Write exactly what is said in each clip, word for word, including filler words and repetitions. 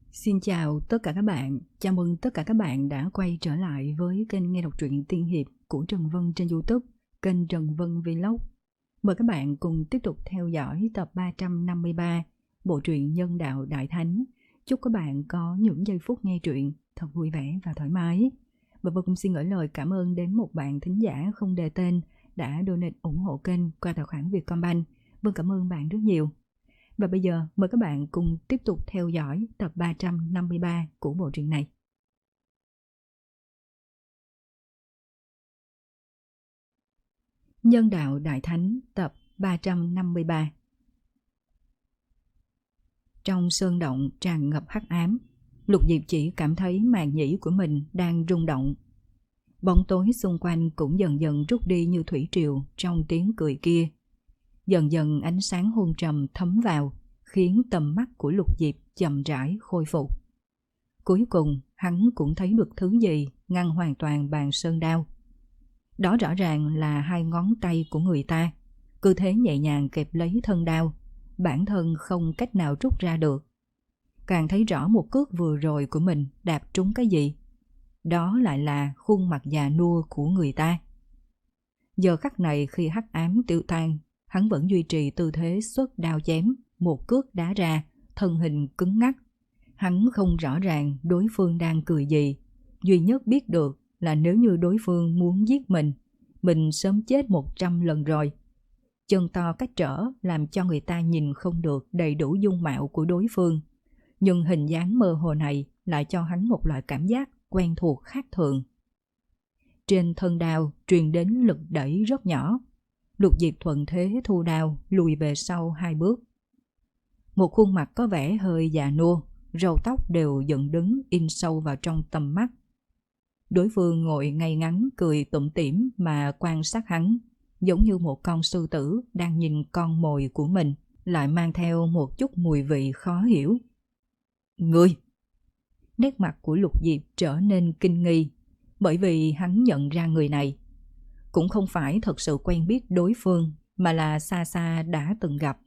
Xin chào tất cả các bạn, chào mừng tất cả các bạn đã quay trở lại với kênh nghe đọc truyện tiên hiệp của Trần Vân trên YouTube, kênh Trần Vân Vlog. Mời các bạn cùng tiếp tục theo dõi tập ba trăm năm mươi ba, bộ truyện Nhân Đạo Đại Thánh. Chúc các bạn có những giây phút nghe truyện thật vui vẻ và thoải mái. Và Vân cũng xin gửi lời cảm ơn đến một bạn thính giả không đề tên đã donate ủng hộ kênh qua tài khoản Vietcombank. Vân cảm ơn bạn rất nhiều. Và bây giờ mời các bạn cùng tiếp tục theo dõi tập ba trăm năm mươi ba của bộ truyện này. Nhân Đạo Đại Thánh tập ba trăm năm mươi ba. Trong sơn động tràn ngập hắc ám, Lục Diệp chỉ cảm thấy màng nhĩ của mình đang rung động. Bóng tối xung quanh cũng dần dần rút đi như thủy triều trong tiếng cười kia. Dần dần ánh sáng hôn trầm thấm vào, khiến tầm mắt của Lục Diệp chậm rãi khôi phục. Cuối cùng hắn cũng thấy được thứ gì ngăn hoàn toàn bàn sơn đao. Đó rõ ràng là hai ngón tay của người ta, cứ thế nhẹ nhàng kẹp lấy thân đao, bản thân không cách nào rút ra được. Càng thấy rõ một cước vừa rồi của mình đạp trúng cái gì. Đó lại là khuôn mặt già nua của người ta. Giờ khắc này khi hắc ám tiêu tan, hắn vẫn duy trì tư thế xuất đao chém, một cước đá ra, thân hình cứng ngắc. Hắn không rõ ràng đối phương đang cười gì, duy nhất biết được là nếu như đối phương muốn giết mình, mình sớm chết một trăm lần rồi. Chân to cách trở làm cho người ta nhìn không được đầy đủ dung mạo của đối phương, nhưng hình dáng mơ hồ này lại cho hắn một loại cảm giác quen thuộc khác thường. Trên thân đao truyền đến lực đẩy rất nhỏ. Lục Diệp thuận thế thu đao, lùi về sau hai bước. Một khuôn mặt có vẻ hơi già nua, râu tóc đều dựng đứng in sâu vào trong tầm mắt. Đối phương ngồi ngay ngắn cười tủm tỉm mà quan sát hắn, giống như một con sư tử đang nhìn con mồi của mình, lại mang theo một chút mùi vị khó hiểu. Ngươi! Nét mặt của Lục Diệp trở nên kinh nghi, bởi vì hắn nhận ra người này. Cũng không phải thật sự quen biết đối phương, mà là xa xa đã từng gặp.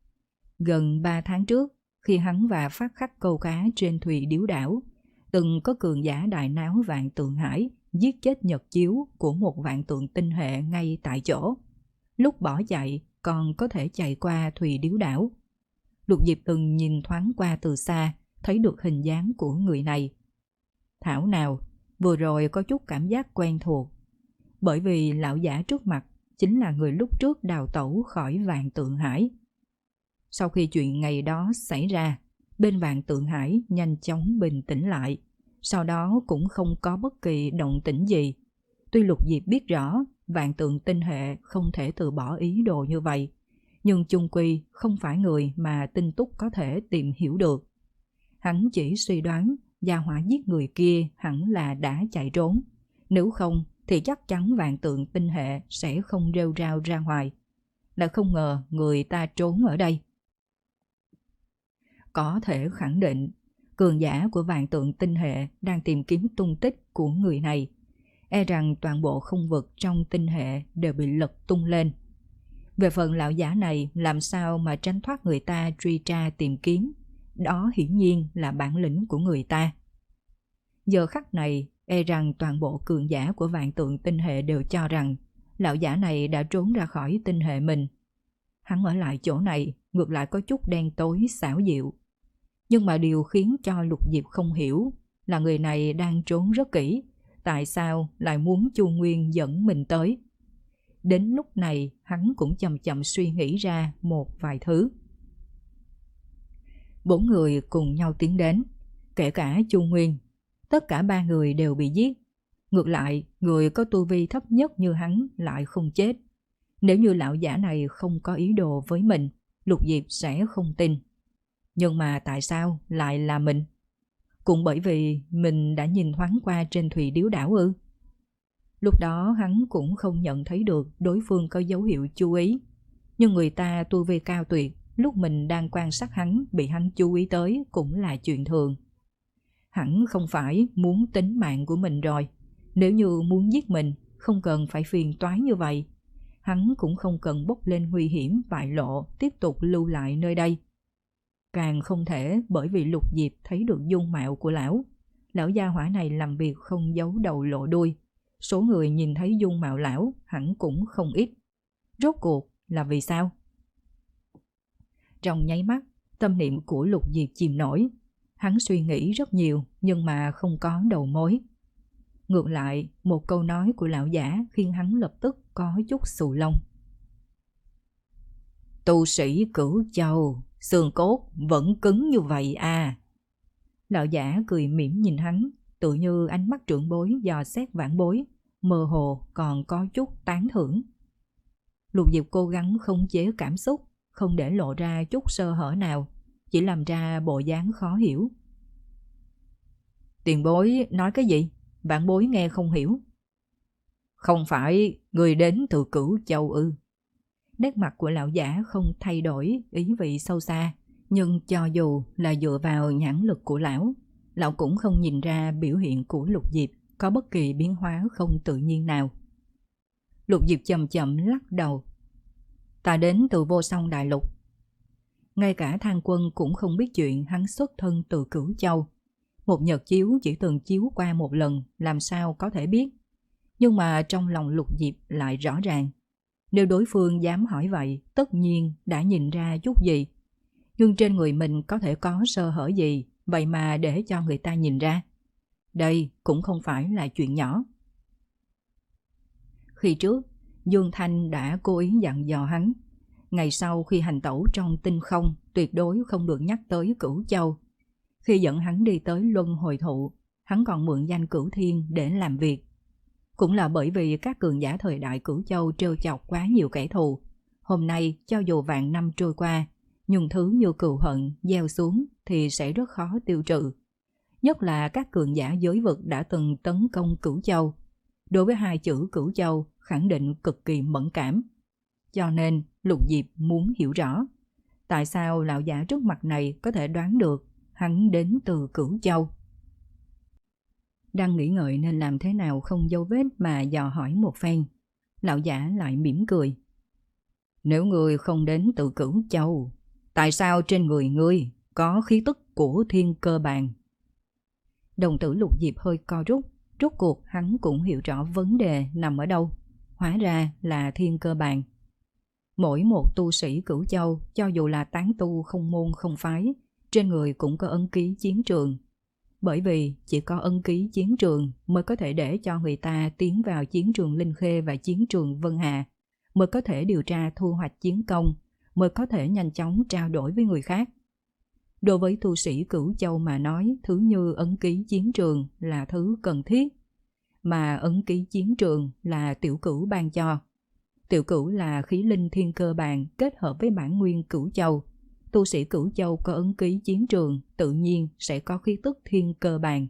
Gần ba tháng trước, khi hắn và Phát Khắc câu cá trên Thùy Điếu Đảo, từng có cường giả đại náo Vạn Tượng Hải giết chết nhật chiếu của một vạn tượng tinh hệ ngay tại chỗ. Lúc bỏ chạy còn có thể chạy qua Thùy Điếu Đảo. Lục Diệp từng nhìn thoáng qua từ xa, thấy được hình dáng của người này. Thảo nào, vừa rồi có chút cảm giác quen thuộc. Bởi vì lão giả trước mặt chính là người lúc trước đào tẩu khỏi Vạn Tượng Hải. Sau khi chuyện ngày đó xảy ra, bên Vạn Tượng Hải nhanh chóng bình tĩnh lại, sau đó cũng không có bất kỳ động tĩnh gì. Tuy Lục Diệp biết rõ Vạn Tượng tinh hệ không thể từ bỏ ý đồ như vậy, nhưng chung quy không phải người mà tinh túc có thể tìm hiểu được. Hắn chỉ suy đoán gia hỏa giết người kia hẳn là đã chạy trốn, nếu không thì chắc chắn Vạn Tượng tinh hệ sẽ không rêu rao ra ngoài. Đã không ngờ người ta trốn ở đây. Có thể khẳng định, cường giả của Vạn Tượng tinh hệ đang tìm kiếm tung tích của người này. E rằng toàn bộ không vực trong tinh hệ đều bị lật tung lên. Về phần lão giả này làm sao mà tránh thoát người ta truy tra tìm kiếm, đó hiển nhiên là bản lĩnh của người ta. Giờ khắc này, e rằng toàn bộ cường giả của Vạn Tượng tinh hệ đều cho rằng lão giả này đã trốn ra khỏi tinh hệ mình. Hắn ở lại chỗ này ngược lại có chút đen tối xảo diệu. Nhưng mà điều khiến cho Lục Diệp không hiểu là người này đang trốn rất kỹ, tại sao lại muốn Chu Nguyên dẫn mình tới. Đến lúc này hắn cũng chậm chậm suy nghĩ ra một vài thứ. Bốn người cùng nhau tiến đến, kể cả Chu Nguyên. Tất cả ba người đều bị giết. Ngược lại, người có tu vi thấp nhất như hắn lại không chết. Nếu như lão giả này không có ý đồ với mình, Lục Diệp sẽ không tin. Nhưng mà tại sao lại là mình? Cũng bởi vì mình đã nhìn thoáng qua trên Thùy Điếu Đảo ư? Lúc đó hắn cũng không nhận thấy được đối phương có dấu hiệu chú ý. Nhưng người ta tu vi cao tuyệt, lúc mình đang quan sát hắn bị hắn chú ý tới cũng là chuyện thường. Hẳn không phải muốn tính mạng của mình rồi. Nếu như muốn giết mình, không cần phải phiền toái như vậy. Hắn cũng không cần bốc lên nguy hiểm bại lộ tiếp tục lưu lại nơi đây. càng không thể, bởi vì Lục Diệp thấy được dung mạo của lão. Lão gia hỏa này làm việc không giấu đầu lộ đuôi. Số người nhìn thấy dung mạo lão hẳn cũng không ít. Rốt cuộc là vì sao? Trong nháy mắt, tâm niệm của Lục Diệp chìm nổi. Hắn suy nghĩ rất nhiều nhưng mà không có đầu mối. Ngược lại, một câu nói của lão giả khiến hắn lập tức có chút xù lông. Tu sĩ Cửu Châu, xương cốt vẫn cứng như vậy à? Lão giả cười mỉm nhìn hắn, tự như ánh mắt trưởng bối dò xét vãn bối, mơ hồ còn có chút tán thưởng. Lục Diệp cố gắng khống chế cảm xúc, không để lộ ra chút sơ hở nào, chỉ làm ra bộ dáng khó hiểu. Tiền bối nói cái gì? Vãn bối nghe không hiểu. Không phải người đến từ Cửu Châu ư? Nét mặt của lão giả không thay đổi, ý vị sâu xa, nhưng cho dù là dựa vào nhãn lực của lão, lão cũng không nhìn ra biểu hiện của Lục Diệp có bất kỳ biến hóa không tự nhiên nào. Lục Diệp chậm chậm lắc đầu. Ta đến từ Vô Song Đại Lục. Ngay cả Thang Quân cũng không biết chuyện hắn xuất thân từ Cửu Châu. Một nhật chiếu chỉ từng chiếu qua một lần, làm sao có thể biết. Nhưng mà trong lòng Lục Diệp lại rõ ràng. Nếu đối phương dám hỏi vậy, tất nhiên đã nhìn ra chút gì. Nhưng trên người mình có thể có sơ hở gì, vậy mà để cho người ta nhìn ra. Đây cũng không phải là chuyện nhỏ. Khi trước, Dương Thanh đã cố ý dặn dò hắn. Ngày sau khi hành tẩu trong tinh không, tuyệt đối không được nhắc tới Cửu Châu. Khi dẫn hắn đi tới Luân Hồi Thụ, hắn còn mượn danh Cửu Thiên để làm việc. Cũng là bởi vì các cường giả thời đại Cửu Châu trêu chọc quá nhiều kẻ thù. Hôm nay, cho dù vạn năm trôi qua, nhưng thứ như cừu hận gieo xuống thì sẽ rất khó tiêu trừ. Nhất là các cường giả giới vực đã từng tấn công Cửu Châu. Đối với hai chữ Cửu Châu khẳng định cực kỳ mẫn cảm. Cho nên Lục Diệp muốn hiểu rõ tại sao lão giả trước mặt này có thể đoán được hắn đến từ Cửu Châu. Đang nghĩ ngợi nên làm thế nào không dấu vết mà dò hỏi một phen. Lão giả lại mỉm cười. Nếu ngươi không đến từ Cửu Châu, tại sao trên người ngươi có khí tức của Thiên Cơ Bàn? Đồng tử Lục Diệp hơi co rút. Rốt cuộc hắn cũng hiểu rõ vấn đề nằm ở đâu. Hóa ra là Thiên Cơ Bàn. Mỗi một tu sĩ Cửu Châu, cho dù là tán tu không môn không phái, trên người cũng có ấn ký chiến trường. Bởi vì chỉ có ấn ký chiến trường mới có thể để cho người ta tiến vào chiến trường Linh Khê và chiến trường Vân Hà, mới có thể điều tra thu hoạch chiến công, mới có thể nhanh chóng trao đổi với người khác. Đối với tu sĩ Cửu Châu mà nói, thứ như ấn ký chiến trường là thứ cần thiết, mà ấn ký chiến trường là tiểu cửu ban cho. Tiểu cửu là khí linh Thiên Cơ Bàn kết hợp với bản nguyên Cửu Châu. Tu sĩ Cửu Châu có ấn ký chiến trường, tự nhiên sẽ có khí tức Thiên Cơ Bàn.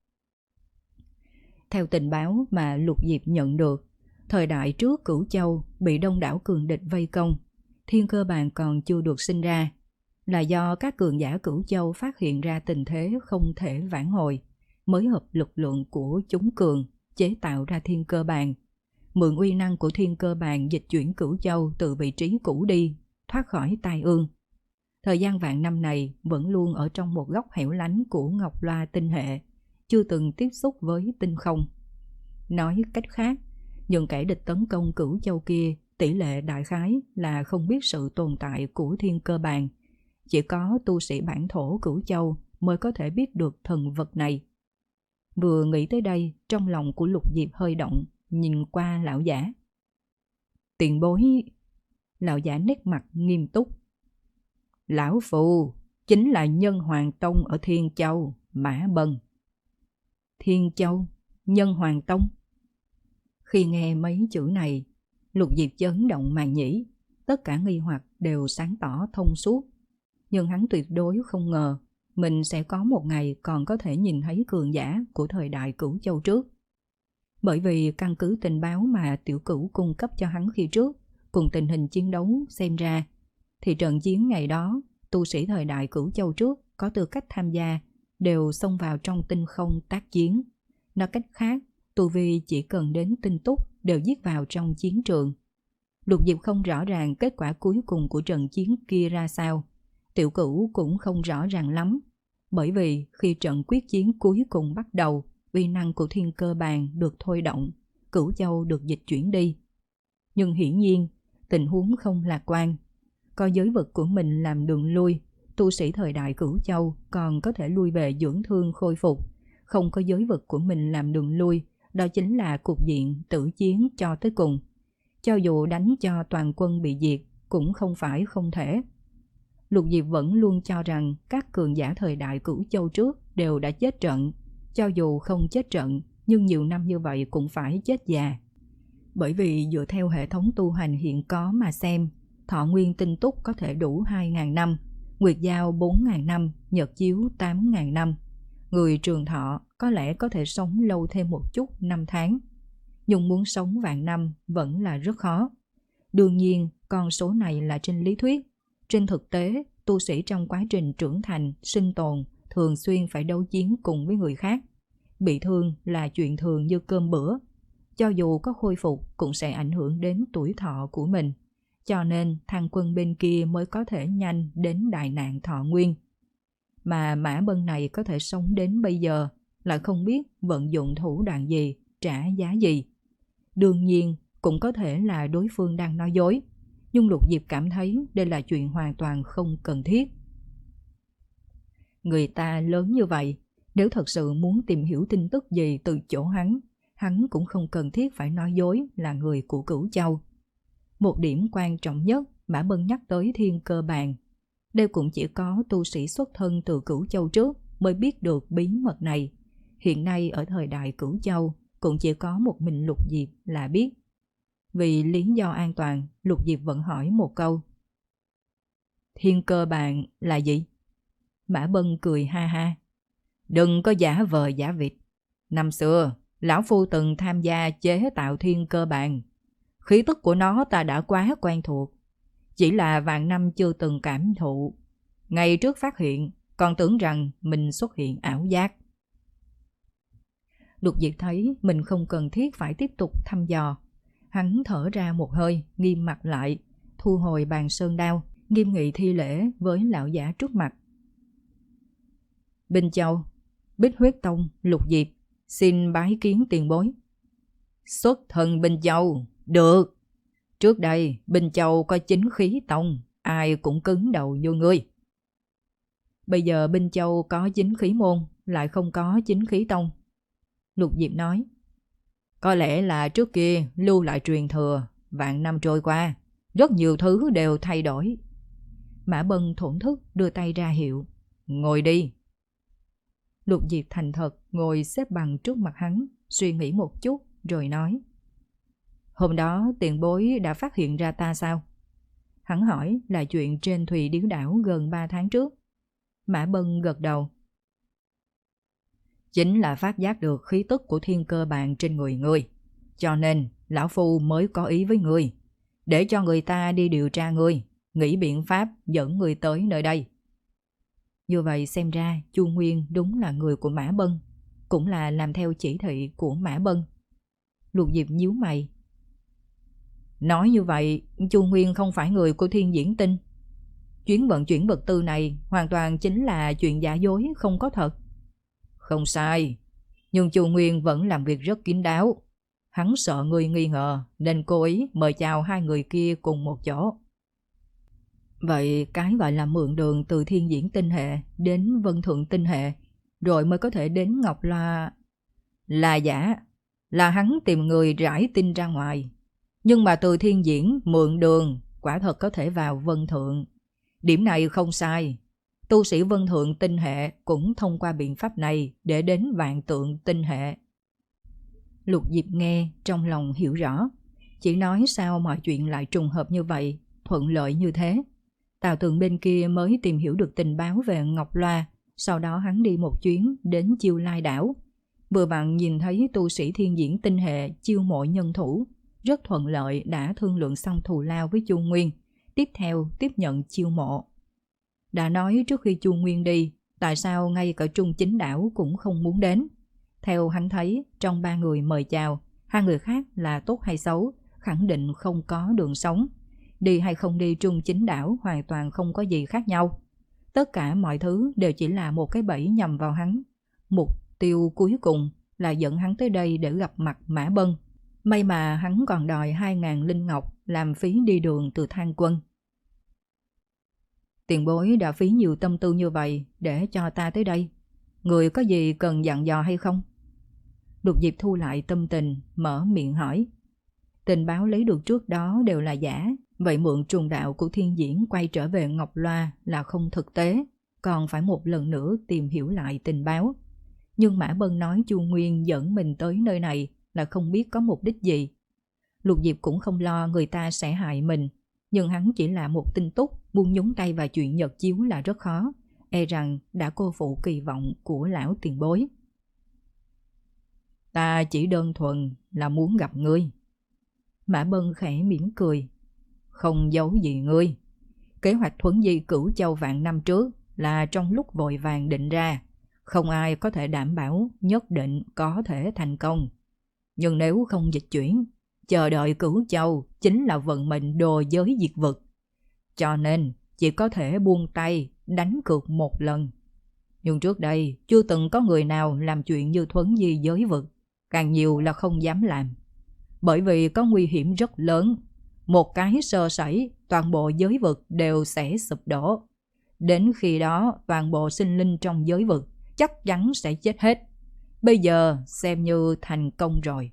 Theo tình báo mà Lục Diệp nhận được, thời đại trước Cửu Châu bị đông đảo cường địch vây công, Thiên Cơ Bàn còn chưa được sinh ra, là do các cường giả Cửu Châu phát hiện ra tình thế không thể vãn hồi, mới hợp lực lượng của chúng cường chế tạo ra Thiên Cơ Bàn, mượn uy năng của Thiên Cơ Bàn dịch chuyển Cửu Châu từ vị trí cũ đi, thoát khỏi tai ương. Thời gian vạn năm này vẫn luôn ở trong một góc hẻo lánh của Ngọc Loa tinh hệ, chưa từng tiếp xúc với tinh không. Nói cách khác, những kẻ địch tấn công Cửu Châu kia tỷ lệ đại khái là không biết sự tồn tại của Thiên Cơ Bàn. Chỉ có tu sĩ bản thổ Cửu Châu mới có thể biết được thần vật này. Vừa nghĩ tới đây, trong lòng của Lục Diệp hơi động, nhìn qua lão giả. Tiền bối... Lão giả nét mặt nghiêm túc. Lão Phù chính là Nhân Hoàng Tông ở Thiên Châu, Mã Bần. Thiên Châu, Nhân Hoàng Tông. Khi nghe mấy chữ này, Lục Diệp chấn động màng nhĩ, tất cả nghi hoặc đều sáng tỏ thông suốt. Nhưng hắn tuyệt đối không ngờ mình sẽ có một ngày còn có thể nhìn thấy cường giả của thời đại Cửu Châu trước. Bởi vì căn cứ tình báo mà tiểu cửu cung cấp cho hắn khi trước, cùng tình hình chiến đấu xem ra, thì trận chiến ngày đó, tu sĩ thời đại Cửu Châu trước có tư cách tham gia đều xông vào trong tinh không tác chiến. Nói cách khác, tu vi chỉ cần đến tinh túc đều giết vào trong chiến trường. Lục Diệp không rõ ràng kết quả cuối cùng của trận chiến kia ra sao, Tiểu Cửu cũng không rõ ràng lắm, bởi vì khi trận quyết chiến cuối cùng bắt đầu, uy năng của thiên cơ bàn được thôi động, Cửu Châu được dịch chuyển đi. Nhưng hiển nhiên, tình huống không lạc quan. Có giới vực của mình làm đường lui, tu sĩ thời đại Cửu Châu còn có thể lui về dưỡng thương khôi phục. Không có giới vực của mình làm đường lui, đó chính là cục diện tử chiến cho tới cùng. Cho dù đánh cho toàn quân bị diệt, cũng không phải không thể. Lục Diệp vẫn luôn cho rằng các cường giả thời đại Cửu Châu trước đều đã chết trận. Cho dù không chết trận, nhưng nhiều năm như vậy cũng phải chết già. Bởi vì dựa theo hệ thống tu hành hiện có mà xem, thọ nguyên tinh túc có thể đủ hai nghìn năm, nguyệt giao bốn nghìn năm, nhật chiếu tám nghìn năm. Người trường thọ có lẽ có thể sống lâu thêm một chút năm tháng, nhưng muốn sống vạn năm vẫn là rất khó. Đương nhiên, con số này là trên lý thuyết. Trên thực tế, tu sĩ trong quá trình trưởng thành, sinh tồn thường xuyên phải đấu chiến cùng với người khác. Bị thương là chuyện thường như cơm bữa. Cho dù có khôi phục cũng sẽ ảnh hưởng đến tuổi thọ của mình. Cho nên thằng quân bên kia mới có thể nhanh đến đại nạn thọ nguyên. Mà Mã Bân này có thể sống đến bây giờ, lại không biết vận dụng thủ đoạn gì, trả giá gì. Đương nhiên cũng có thể là đối phương đang nói dối, nhưng Lục Diệp cảm thấy đây là chuyện hoàn toàn không cần thiết. Người ta lớn như vậy, nếu thật sự muốn tìm hiểu tin tức gì từ chỗ hắn, hắn cũng không cần thiết phải nói dối là người của Cửu Châu. Một điểm quan trọng nhất Mã Bân nhắc tới thiên cơ bàn. Đây cũng chỉ có tu sĩ xuất thân từ Cửu Châu trước mới biết được bí mật này. Hiện nay ở thời đại Cửu Châu cũng chỉ có một mình Lục Diệp là biết. Vì lý do an toàn, Lục Diệp vẫn hỏi một câu. Thiên cơ bàn là gì? Mã Bân cười ha ha. Đừng có giả vờ giả vịt. Năm xưa, lão phu từng tham gia chế tạo thiên cơ bàn. Khí tức của nó ta đã quá quen thuộc. Chỉ là vạn năm chưa từng cảm thụ. Ngày trước phát hiện, còn tưởng rằng mình xuất hiện ảo giác. Lục Diệp thấy mình không cần thiết phải tiếp tục thăm dò. Hắn thở ra một hơi, nghiêm mặt lại, thu hồi bàn sơn đao, nghiêm nghị thi lễ với lão giả trước mặt. Binh Châu, Bích Huyết Tông, Lục Diệp, xin bái kiến tiền bối. Xuất thân Binh Châu, được. Trước đây, Binh Châu có chính khí tông, ai cũng cứng đầu như ngươi. Bây giờ Binh Châu có chính khí môn, lại không có chính khí tông. Lục Diệp nói. Có lẽ là trước kia lưu lại truyền thừa, vạn năm trôi qua, rất nhiều thứ đều thay đổi. Mã Bân thổn thức đưa tay ra hiệu. Ngồi đi. Lục Diệp thành thật ngồi xếp bằng trước mặt hắn, suy nghĩ một chút rồi nói. Hôm đó tiền bối đã phát hiện ra ta sao? Hắn hỏi là chuyện trên Thùy Điếu Đảo gần ba tháng trước. Mã Bân gật đầu. Chính là phát giác được khí tức của thiên cơ bàn trên người ngươi. Cho nên lão phu mới có ý với ngươi, để cho người ta đi điều tra ngươi, nghĩ biện pháp dẫn ngươi tới nơi đây. Như vậy xem ra Chu Nguyên đúng là người của Mã Bân, cũng là làm theo chỉ thị của Mã Bân. Lục Diệp nhíu mày. Nói như vậy, Chu Nguyên không phải người của Thiên Diễn Tinh. Chuyến vận chuyển vật tư này hoàn toàn chính là chuyện giả dối, không có thật. Không sai, nhưng Chu Nguyên vẫn làm việc rất kín đáo. Hắn sợ người nghi ngờ nên cố ý mời chào hai người kia cùng một chỗ. Vậy cái gọi là mượn đường từ Thiên Diễn Tinh hệ đến Vân Thượng Tinh hệ, rồi mới có thể đến Ngọc Loa là giả, là hắn tìm người rải tin ra ngoài. Nhưng mà từ Thiên Diễn mượn đường quả thật có thể vào Vân Thượng. Điểm này không sai. Tu sĩ Vân Thượng Tinh hệ cũng thông qua biện pháp này để đến Vạn Tượng Tinh hệ. Lục Diệp nghe trong lòng hiểu rõ, chỉ nói sao mọi chuyện lại trùng hợp như vậy, thuận lợi như thế. Tào Tường bên kia mới tìm hiểu được tình báo về Ngọc Loa, sau đó hắn đi một chuyến đến Chiêu Lai đảo. Vừa vặn nhìn thấy tu sĩ Thiên Diễn Tinh hệ chiêu mộ nhân thủ, rất thuận lợi đã thương lượng xong thù lao với Chu Nguyên, tiếp theo tiếp nhận chiêu mộ. Đã nói trước khi Chu Nguyên đi, tại sao ngay cả Trung Chính Đảo cũng không muốn đến. Theo hắn thấy, trong ba người mời chào, hai người khác là tốt hay xấu, khẳng định không có đường sống. Đi hay không đi Trung Chính Đảo hoàn toàn không có gì khác nhau. Tất cả mọi thứ đều chỉ là một cái bẫy nhằm vào hắn. Mục tiêu cuối cùng là dẫn hắn tới đây để gặp mặt Mã Bân. May mà hắn còn đòi hai ngàn linh ngọc làm phí đi đường từ Thang Quân. Tiền bối đã phí nhiều tâm tư như vậy để cho ta tới đây. Người có gì cần dặn dò hay không? Lục Diệp thu lại tâm tình, mở miệng hỏi. Tình báo lấy được trước đó đều là giả. Vậy mượn trùng đạo của thiên diễn quay trở về Ngọc Loa là không thực tế. Còn phải một lần nữa tìm hiểu lại tình báo. Nhưng Mã Bân nói Chu Nguyên dẫn mình tới nơi này là không biết có mục đích gì. Lục Diệp cũng không lo người ta sẽ hại mình. Nhưng hắn chỉ là một tinh túc, buông nhúng tay vào chuyện nhật chiếu là rất khó. E rằng đã cô phụ kỳ vọng của lão tiền bối. Ta chỉ đơn thuần là muốn gặp ngươi. Mã Bân khẽ mỉm cười. Không giấu gì ngươi. Kế hoạch thuấn di Cửu Châu vạn năm trước là trong lúc vội vàng định ra. Không ai có thể đảm bảo nhất định có thể thành công. Nhưng nếu không dịch chuyển, chờ đợi Cửu Châu chính là vận mệnh đồ giới diệt vực. Cho nên chỉ có thể buông tay đánh cược một lần. Nhưng trước đây chưa từng có người nào làm chuyện như thuấn di giới vực. Càng nhiều là không dám làm. Bởi vì có nguy hiểm rất lớn. Một cái sơ sẩy, toàn bộ giới vực đều sẽ sụp đổ. Đến khi đó, toàn bộ sinh linh trong giới vực chắc chắn sẽ chết hết. Bây giờ xem như thành công rồi.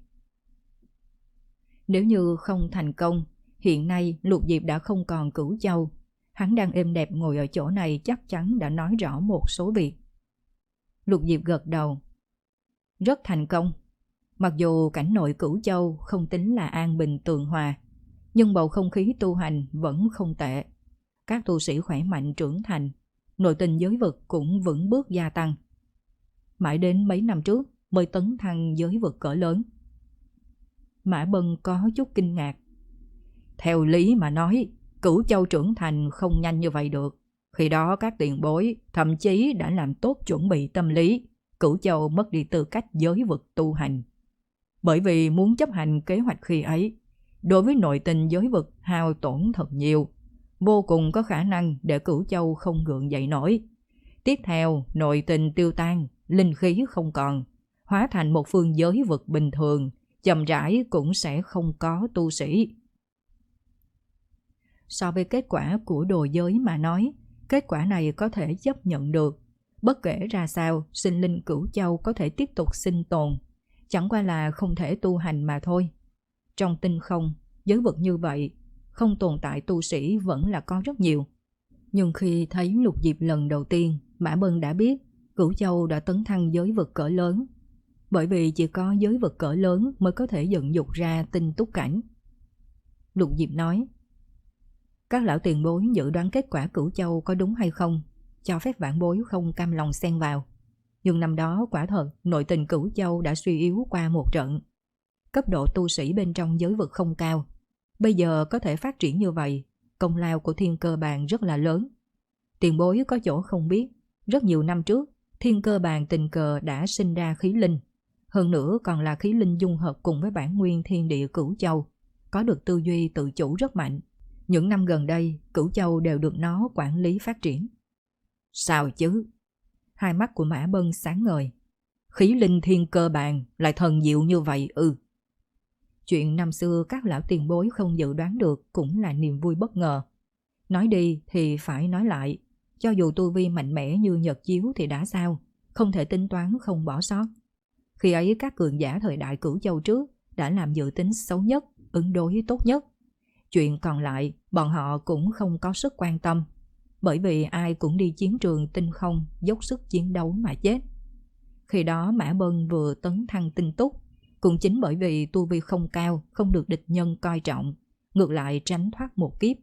Nếu như không thành công, hiện nay Lục Diệp đã không còn Cửu Châu. Hắn đang êm đẹp ngồi ở chỗ này chắc chắn đã nói rõ một số việc. Lục Diệp gật đầu. Rất thành công. Mặc dù cảnh nội Cửu Châu không tính là an bình tường hòa, nhưng bầu không khí tu hành vẫn không tệ. Các tu sĩ khỏe mạnh trưởng thành, nội tình giới vực cũng vững bước gia tăng. Mãi đến mấy năm trước mới tấn thăng giới vực cỡ lớn. Mã Bân có chút kinh ngạc. Theo lý mà nói, Cửu Châu trưởng thành không nhanh như vậy được. Khi đó các tiền bối thậm chí đã làm tốt chuẩn bị tâm lý. Cửu Châu mất đi tư cách giới vực tu hành. Bởi vì muốn chấp hành kế hoạch khi ấy, đối với nội tình giới vực hao tổn thật nhiều, vô cùng có khả năng để Cửu Châu không gượng dậy nổi. Tiếp theo, nội tình tiêu tan, linh khí không còn, hóa thành một phương giới vực bình thường, chậm rãi cũng sẽ không có tu sĩ. So với kết quả của đồ giới mà nói, kết quả này có thể chấp nhận được. Bất kể ra sao, sinh linh Cửu Châu có thể tiếp tục sinh tồn, chẳng qua là không thể tu hành mà thôi. Trong tinh không, giới vực như vậy, không tồn tại tu sĩ vẫn là có rất nhiều. Nhưng khi thấy Lục Diệp lần đầu tiên, Mã Bân đã biết Cửu Châu đã tấn thăng giới vực cỡ lớn. Bởi vì chỉ có giới vực cỡ lớn mới có thể dựng dục ra tinh túc cảnh. Lục Diệp nói, các lão tiền bối dự đoán kết quả Cửu Châu có đúng hay không, cho phép vãn bối không cam lòng xen vào. Nhưng năm đó quả thật nội tình Cửu Châu đã suy yếu qua một trận. Cấp độ tu sĩ bên trong giới vực không cao. Bây giờ có thể phát triển như vậy, công lao của Thiên Cơ Bàn rất là lớn. Tiền bối có chỗ không biết, rất nhiều năm trước, Thiên Cơ Bàn tình cờ đã sinh ra khí linh. Hơn nữa còn là khí linh dung hợp cùng với bản nguyên thiên địa Cửu Châu, có được tư duy tự chủ rất mạnh. Những năm gần đây, Cửu Châu đều được nó quản lý phát triển. Sao chứ? Hai mắt của Mã Bân sáng ngời. Khí linh Thiên Cơ Bàn lại thần diệu như vậy ư? Chuyện năm xưa các lão tiền bối không dự đoán được cũng là niềm vui bất ngờ. Nói đi thì phải nói lại, cho dù tu vi mạnh mẽ như nhật chiếu thì đã sao, không thể tính toán không bỏ sót. Khi ấy các cường giả thời đại Cửu Châu trước đã làm dự tính xấu nhất, ứng đối tốt nhất. Chuyện còn lại bọn họ cũng không có sức quan tâm, bởi vì ai cũng đi chiến trường tinh không dốc sức chiến đấu mà chết. Khi đó Mã Bân vừa tấn thăng tinh túc, cũng chính bởi vì tu vi không cao, không được địch nhân coi trọng, ngược lại tránh thoát một kiếp.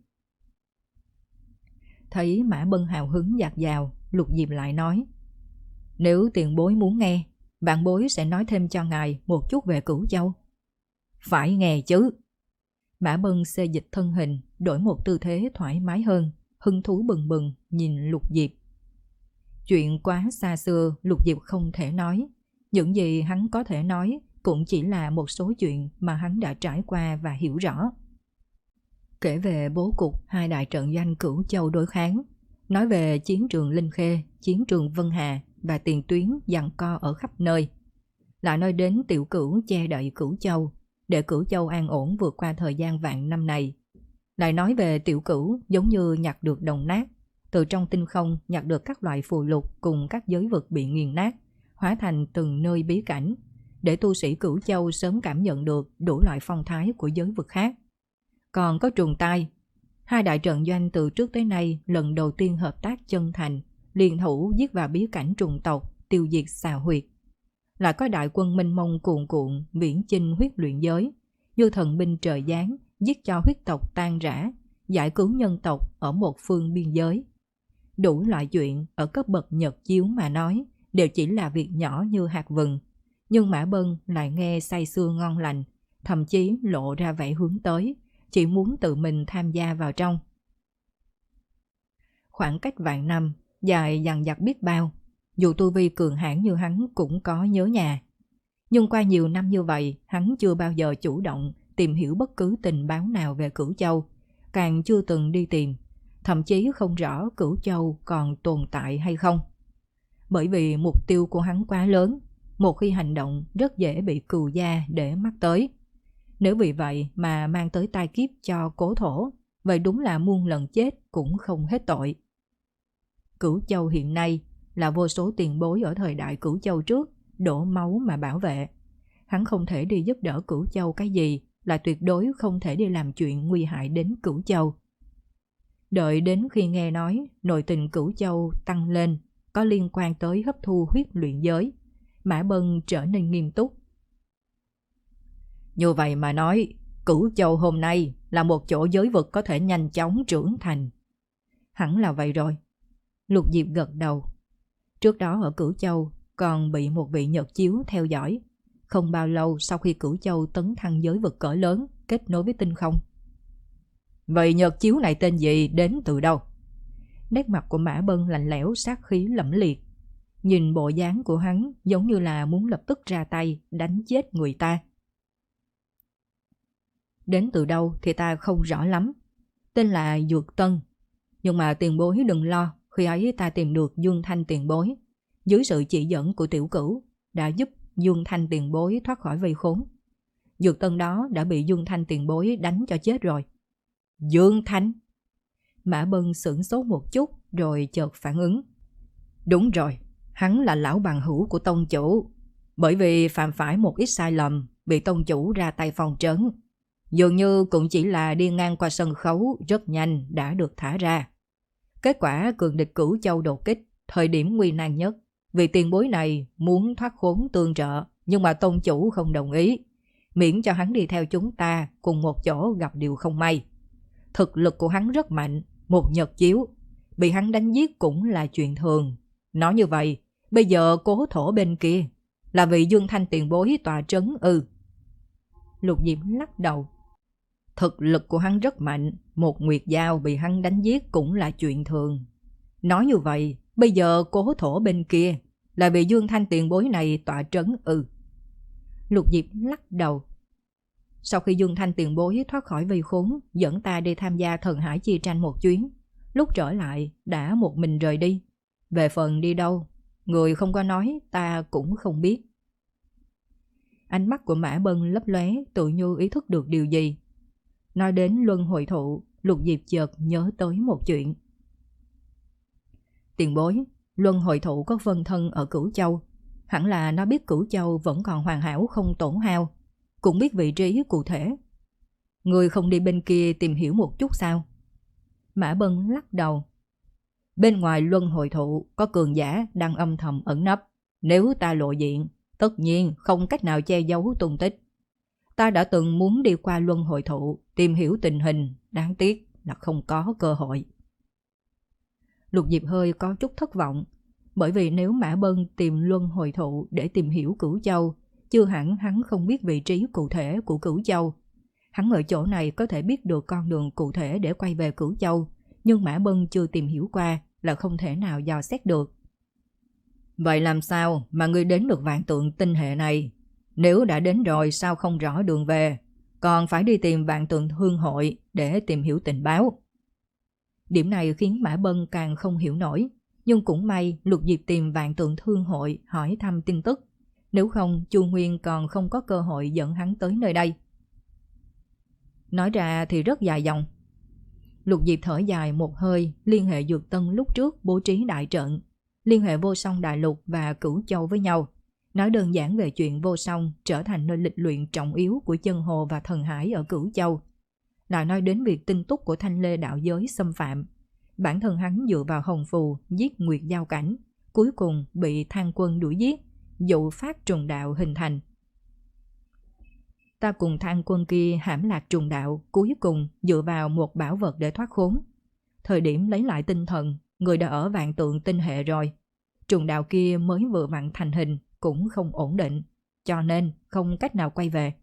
Thấy Mã Bân hào hứng dạt dào, Lục Diệp lại nói, nếu tiền bối muốn nghe, bạn bối sẽ nói thêm cho ngài một chút về Cửu Châu. Phải nghe chứ. Mã Bân xê dịch thân hình, đổi một tư thế thoải mái hơn, hứng thú bừng bừng nhìn Lục Diệp. Chuyện quá xa xưa Lục Diệp không thể nói. Những gì hắn có thể nói cũng chỉ là một số chuyện mà hắn đã trải qua và hiểu rõ. Kể về bố cục hai đại trận danh Cửu Châu đối kháng, nói về chiến trường Linh Khê, chiến trường Vân Hà và tiền tuyến giằng co ở khắp nơi. Lại nói đến Tiểu Cửu che đậy Cửu Châu, để Cửu Châu an ổn vượt qua thời gian vạn năm này. Lại nói về Tiểu Cửu giống như nhặt được đồng nát, từ trong tinh không nhặt được các loại phù lục cùng các giới vực bị nghiền nát, hóa thành từng nơi bí cảnh, để tu sĩ Cửu Châu sớm cảm nhận được đủ loại phong thái của giới vực khác. Còn có Trùng Tai, hai đại trận doanh từ trước tới nay lần đầu tiên hợp tác chân thành, liên thủ giết vào bí cảnh trùng tộc, tiêu diệt xà huyệt. Lại có đại quân mênh mông cuồn cuộn viễn chinh huyết luyện giới, như thần binh trời giáng, giết cho huyết tộc tan rã, giải cứu nhân tộc ở một phương biên giới. Đủ loại chuyện ở cấp bậc nhật chiếu mà nói đều chỉ là việc nhỏ như hạt vừng, nhưng Mã Bân lại nghe say sưa ngon lành, thậm chí lộ ra vẻ hướng tới, chỉ muốn tự mình tham gia vào trong. Khoảng cách vạn năm, dài dằng dặc biết bao, dù tu vi cường hãn như hắn cũng có nhớ nhà. Nhưng qua nhiều năm như vậy, hắn chưa bao giờ chủ động tìm hiểu bất cứ tình báo nào về Cửu Châu, càng chưa từng đi tìm, thậm chí không rõ Cửu Châu còn tồn tại hay không. Bởi vì mục tiêu của hắn quá lớn, một khi hành động rất dễ bị cừu gia để mắt tới. Nếu vì vậy mà mang tới tai kiếp cho Cố Thổ, vậy đúng là muôn lần chết cũng không hết tội. Cửu Châu hiện nay là vô số tiền bối ở thời đại Cửu Châu trước đổ máu mà bảo vệ. Hắn không thể đi giúp đỡ Cửu Châu cái gì, là tuyệt đối không thể đi làm chuyện nguy hại đến Cửu Châu. Đợi đến khi nghe nói nội tình Cửu Châu tăng lên có liên quan tới hấp thu huyết luyện giới, Mã Bân trở nên nghiêm túc. Như vậy mà nói, Cửu Châu hôm nay là một chỗ giới vực có thể nhanh chóng trưởng thành. Hẳn là vậy rồi. Lục Diệp gật đầu. Trước đó ở Cửu Châu còn bị một vị Nhật Chiếu theo dõi. Không bao lâu sau khi Cửu Châu tấn thăng giới vực cỡ lớn, kết nối với tinh không. Vậy Nhật Chiếu này tên gì, đến từ đâu? Nét mặt của Mã Bân lạnh lẽo, sát khí lẫm liệt. Nhìn bộ dáng của hắn giống như là muốn lập tức ra tay đánh chết người ta. Đến từ đâu thì ta không rõ lắm. Tên là Dược Tân. Nhưng mà tiền bối đừng lo, khi ấy ta tìm được Dương Thanh tiền bối. Dưới sự chỉ dẫn của Tiểu Cửu đã giúp Dương Thanh tiền bối thoát khỏi vây khốn. Dược Tân đó đã bị Dương Thanh tiền bối đánh cho chết rồi. Dương Thanh? Mã Bân sửng sốt một chút rồi chợt phản ứng. Đúng rồi, hắn là lão bằng hữu của tông chủ. Bởi vì phạm phải một ít sai lầm, bị tông chủ ra tay phòng trấn. Dường như cũng chỉ là đi ngang qua sân khấu rất nhanh đã được thả ra. Kết quả cường địch Cửu Châu đột kích, thời điểm nguy nan nhất. Vì tiền bối này muốn thoát khốn tương trợ, nhưng mà tông chủ không đồng ý, miễn cho hắn đi theo chúng ta cùng một chỗ gặp điều không may. Thực lực của hắn rất mạnh, một Nhật Chiếu, bị hắn đánh giết cũng là chuyện thường. Nói như vậy, bây giờ Cố Thổ bên kia là vị Dương Thanh tiền bối tọa trấn ư? Lục Diệp lắc đầu. Thực lực của hắn rất mạnh, một Nguyệt Giao bị hắn đánh giết cũng là chuyện thường. Nói như vậy, bây giờ Cố Thổ bên kia là vị Dương Thanh tiền bối này tọa trấn ư? Lục Diệp lắc đầu. Sau khi Dương Thanh tiền bối thoát khỏi vây khốn, dẫn ta đi tham gia thần hải chi tranh một chuyến. Lúc trở lại đã một mình rời đi. Về phần đi đâu, người không có nói, ta cũng không biết. Ánh mắt của Mã Bân lấp lóe, tự như ý thức được điều gì. Nói đến luân hồi thụ, Lục Diệp chợt nhớ tới một chuyện. Tiền bối, luân hồi thụ có phân thân ở Cửu Châu. Hẳn là nó biết Cửu Châu vẫn còn hoàn hảo không tổn hao, cũng biết vị trí cụ thể. Người không đi bên kia tìm hiểu một chút sao? Mã Bân lắc đầu. Bên ngoài luân hồi thụ có cường giả đang âm thầm ẩn nấp. Nếu ta lộ diện, tất nhiên không cách nào che giấu tung tích. Ta đã từng muốn đi qua luân hồi thụ tìm hiểu tình hình, đáng tiếc là không có cơ hội. Lục Diệp hơi có chút thất vọng, bởi vì nếu Mã Bân tìm luân hồi thụ để tìm hiểu Cửu Châu, chưa hẳn hắn không biết vị trí cụ thể của Cửu Châu. Hắn ở chỗ này có thể biết được con đường cụ thể để quay về Cửu Châu, nhưng Mã Bân chưa tìm hiểu qua là không thể nào dò xét được. Vậy làm sao mà ngươi đến được vạn tượng tinh hệ này? Nếu đã đến rồi sao không rõ đường về, còn phải đi tìm vạn tượng hương hội để tìm hiểu tình báo? Điểm này khiến Mã Bân càng không hiểu nổi, nhưng cũng may Lục Diệp tìm Vạn Tượng Thương hội hỏi thăm tin tức, nếu không Chu Nguyên còn không có cơ hội dẫn hắn tới nơi đây. Nói ra thì rất dài dòng. Lục Diệp thở dài một hơi, liên hệ Dược Tân lúc trước bố trí đại trận, liên hệ Vô Song Đại Lục và Cửu Châu với nhau, nói đơn giản về chuyện Vô Song trở thành nơi lịch luyện trọng yếu của chân hồ và thần hải ở Cửu Châu. Lại nói đến việc tinh túc của Thanh Lê đạo giới xâm phạm, bản thân hắn dựa vào hồng phù giết Nguyệt Giao Cảnh, cuối cùng bị Thang Quân đuổi giết, dụ phát trùng đạo hình thành. Ta cùng Thang Quân kia hãm lạc trùng đạo, cuối cùng dựa vào một bảo vật để thoát khốn. Thời điểm lấy lại tinh thần, người đã ở Vạn Tượng tinh hệ rồi. Trùng đạo kia mới vừa vặn thành hình, cũng không ổn định, cho nên không cách nào quay về.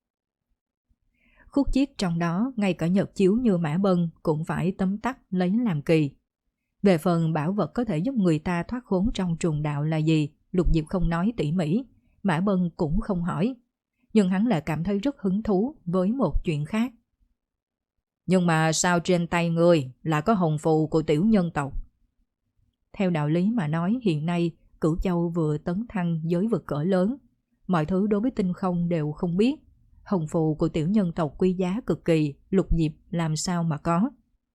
Khúc chiết trong đó, ngay cả nhật chiếu như Mã Bân cũng phải tấm tắc lấy làm kỳ. Về phần bảo vật có thể giúp người ta thoát khốn trong trùng đạo là gì, Lục Diệp không nói tỉ mỉ, Mã Bân cũng không hỏi. Nhưng hắn lại cảm thấy rất hứng thú với một chuyện khác. Nhưng mà sao trên tay ngươi là có hồng phù của tiểu nhân tộc? Theo đạo lý mà nói, hiện nay Cửu Châu vừa tấn thăng giới vực cỡ lớn, mọi thứ đối với tinh không đều không biết. Hồng phù của tiểu nhân tộc quý giá cực kỳ, Lục Diệp làm sao mà có.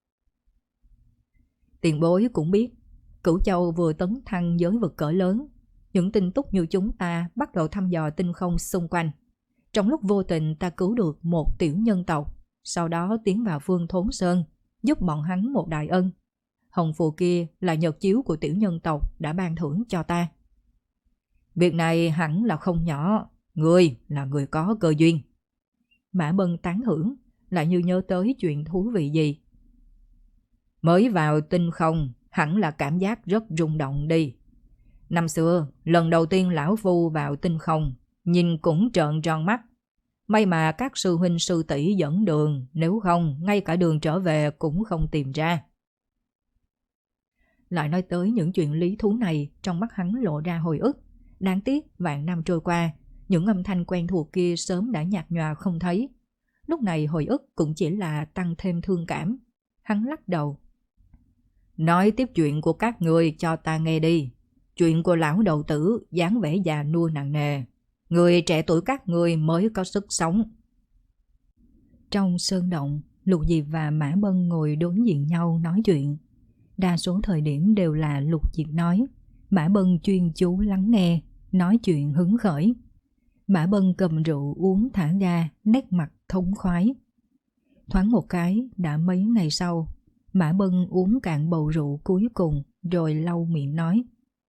Tiền bối cũng biết, Cửu Châu vừa tấn thăng giới vực cỡ lớn, những tinh túc như chúng ta bắt đầu thăm dò tinh không xung quanh. Trong lúc vô tình ta cứu được một tiểu nhân tộc, sau đó tiến vào Phương Thốn Sơn, giúp bọn hắn một đại ân. Hồng phù kia là nhật chiếu của tiểu nhân tộc đã ban thưởng cho ta. Việc này hẳn là không nhỏ, ngươi là người có cơ duyên. Mã Bân tán thưởng, lại như nhớ tới chuyện thú vị gì. Mới vào tinh không, hẳn là cảm giác rất rung động đi. Năm xưa, lần đầu tiên lão phu vào tinh không, nhìn cũng trợn tròn mắt. May mà các sư huynh sư tỷ dẫn đường, nếu không ngay cả đường trở về cũng không tìm ra. Lại nói tới những chuyện lý thú này, trong mắt hắn lộ ra hồi ức. Đáng tiếc vạn năm trôi qua, những âm thanh quen thuộc kia sớm đã nhạt nhòa không thấy. Lúc này hồi ức cũng chỉ là tăng thêm thương cảm. Hắn lắc đầu. Nói tiếp chuyện của các người cho ta nghe đi. Chuyện của lão đầu tử, dáng vẻ già nua nặng nề. Người trẻ tuổi các người mới có sức sống. Trong sơn động, Lục Diệp và Mã Bân ngồi đối diện nhau nói chuyện. Đa số thời điểm đều là Lục Diệp nói, Mã Bân chuyên chú lắng nghe, nói chuyện hứng khởi. Mã Bân cầm rượu uống thả ga, nét mặt thống khoái. Thoáng một cái, đã mấy ngày sau, Mã Bân uống cạn bầu rượu cuối cùng, rồi lau miệng nói.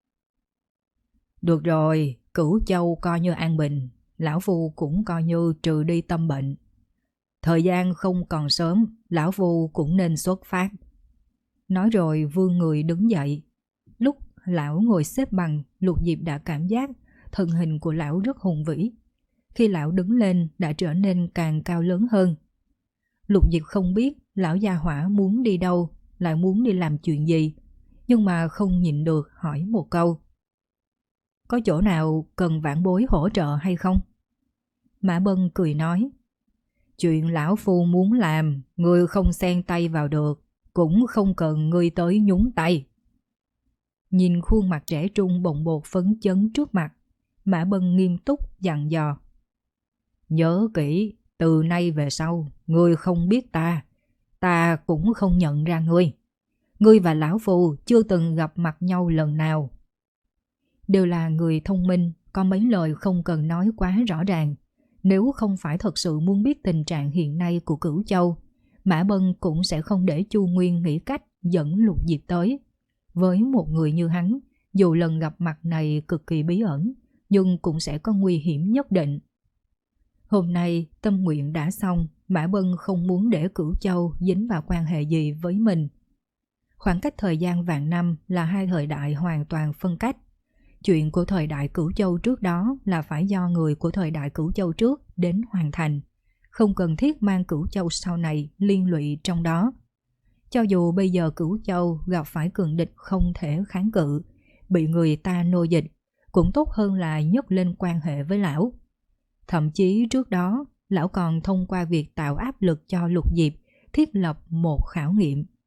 Được rồi, Cửu Châu coi như an bình, lão phu cũng coi như trừ đi tâm bệnh. Thời gian không còn sớm, lão phu cũng nên xuất phát. Nói rồi vươn người đứng dậy. Lúc lão ngồi xếp bằng, Lục Diệp đã cảm giác thân hình của lão rất hùng vĩ. Khi lão đứng lên đã trở nên càng cao lớn hơn. Lục Diệp không biết lão gia hỏa muốn đi đâu, lại muốn đi làm chuyện gì, nhưng mà không nhịn được hỏi một câu. Có chỗ nào cần vãn bối hỗ trợ hay không? Mã Bân cười nói. Chuyện lão phu muốn làm, ngươi không xen tay vào được, cũng không cần ngươi tới nhúng tay. Nhìn khuôn mặt trẻ trung bồng bột phấn chấn trước mặt, Mã Bân nghiêm túc dặn dò. Nhớ kỹ, từ nay về sau, ngươi không biết ta, ta cũng không nhận ra ngươi. Ngươi và lão phu chưa từng gặp mặt nhau lần nào. Đều là người thông minh, có mấy lời không cần nói quá rõ ràng. Nếu không phải thật sự muốn biết tình trạng hiện nay của Cửu Châu, Mã Bân cũng sẽ không để Chu Nguyên nghĩ cách dẫn Lục Diệp tới. Với một người như hắn, dù lần gặp mặt này cực kỳ bí ẩn, nhưng cũng sẽ có nguy hiểm nhất định. Hôm nay tâm nguyện đã xong, Mã Bân không muốn để Cửu Châu dính vào quan hệ gì với mình. Khoảng cách thời gian vạn năm là hai thời đại hoàn toàn phân cách. Chuyện của thời đại Cửu Châu trước đó là phải do người của thời đại Cửu Châu trước đến hoàn thành, không cần thiết mang Cửu Châu sau này liên lụy trong đó. Cho dù bây giờ Cửu Châu gặp phải cường địch không thể kháng cự, bị người ta nô dịch, cũng tốt hơn là nhấc lên quan hệ với lão. Thậm chí trước đó, lão còn thông qua việc tạo áp lực cho Lục Diệp thiết lập một khảo nghiệm.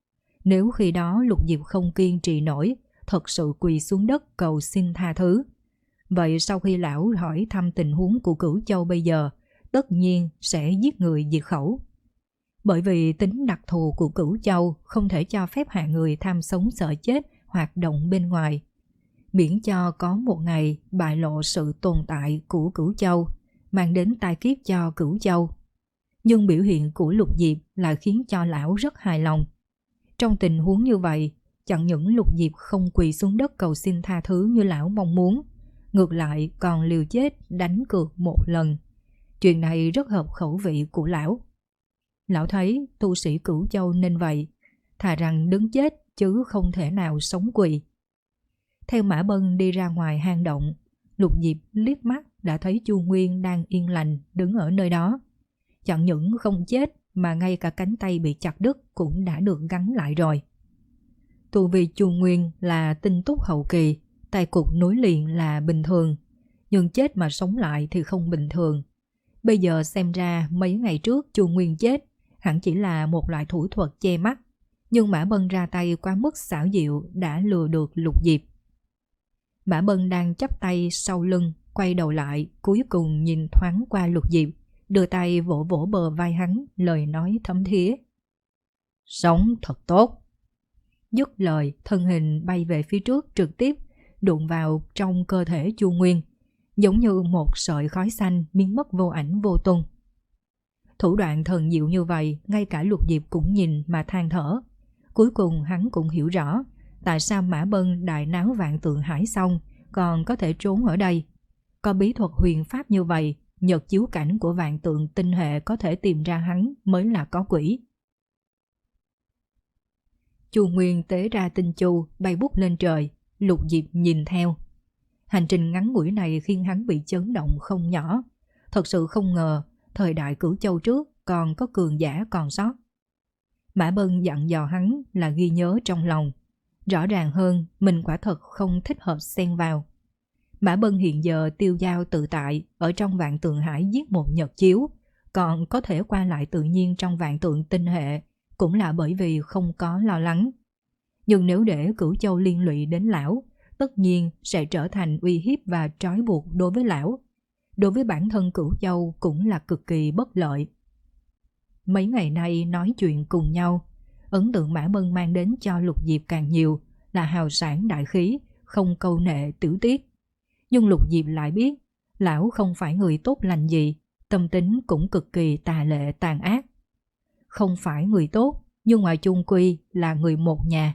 Nếu khi đó Lục Diệp không kiên trì nổi, thật sự quỳ xuống đất cầu xin tha thứ. Vậy sau khi lão hỏi thăm tình huống của Cửu Châu bây giờ, tất nhiên sẽ giết người diệt khẩu. Bởi vì tính đặc thù của Cửu Châu không thể cho phép hạng người tham sống sợ chết hoạt động bên ngoài. Miễn cho có một ngày bại lộ sự tồn tại của Cửu Châu, mang đến tai kiếp cho Cửu Châu. Nhưng biểu hiện của Lục Diệp lại khiến cho lão rất hài lòng. Trong tình huống như vậy, chẳng những Lục Diệp không quỳ xuống đất cầu xin tha thứ như lão mong muốn, ngược lại còn liều chết đánh cược một lần. Chuyện này rất hợp khẩu vị của lão. Lão thấy tu sĩ Cửu Châu nên vậy, thà rằng đứng chết chứ không thể nào sống quỳ. Theo Mã Bân đi ra ngoài hang động, Lục Diệp liếc mắt đã thấy Chu Nguyên đang yên lành đứng ở nơi đó. Chẳng những không chết mà ngay cả cánh tay bị chặt đứt cũng đã được gắn lại rồi. Tu vi Chu Nguyên là tinh túc hậu kỳ, tay cụt nối liền là bình thường, nhưng chết mà sống lại thì không bình thường. Bây giờ xem ra mấy ngày trước Chu Nguyên chết hẳn chỉ là một loại thủ thuật che mắt, nhưng Mã Bân ra tay quá mức xảo diệu đã lừa được Lục Diệp. Mã Bân đang chắp tay sau lưng, quay đầu lại, cuối cùng nhìn thoáng qua Lục Diệp, đưa tay vỗ vỗ bờ vai hắn, lời nói thấm thía. Sống thật tốt. Dứt lời, thân hình bay về phía trước trực tiếp, đụng vào trong cơ thể Chu Nguyên, giống như một sợi khói xanh biến mất vô ảnh vô tung. Thủ đoạn thần diệu như vậy, ngay cả Lục Diệp cũng nhìn mà than thở. Cuối cùng hắn cũng hiểu rõ tại sao Mã Bân đại náo Vạn Tượng Hải xong còn có thể trốn ở đây. Có bí thuật huyền pháp như vậy, nhật chiếu cảnh của Vạn Tượng tinh hệ có thể tìm ra hắn mới là có quỷ. Chu Nguyên tế ra tinh chu bay vút lên trời, Lục Diệp nhìn theo. Hành trình ngắn ngủi này khiến hắn bị chấn động không nhỏ. Thật sự không ngờ thời đại Cửu Châu trước còn có cường giả còn sót. Mã Bân dặn dò hắn là ghi nhớ trong lòng. Rõ ràng hơn, mình quả thật không thích hợp xen vào. Mã Bân hiện giờ tiêu dao tự tại, ở trong Vạn Tượng Hải giết một nhật chiếu, còn có thể qua lại tự nhiên trong Vạn Tượng tinh hệ, cũng là bởi vì không có lo lắng. Nhưng nếu để Cửu Châu liên lụy đến lão, tất nhiên sẽ trở thành uy hiếp và trói buộc đối với lão. Đối với bản thân Cửu Châu cũng là cực kỳ bất lợi. Mấy ngày nay nói chuyện cùng nhau, ấn tượng Mã Bân mang đến cho Lục Diệp càng nhiều là hào sảng đại khí, không câu nệ tiểu tiết. Nhưng Lục Diệp lại biết, lão không phải người tốt lành gì, tâm tính cũng cực kỳ tà lệ tàn ác. Không phải người tốt, nhưng ngoài chung quy là người một nhà.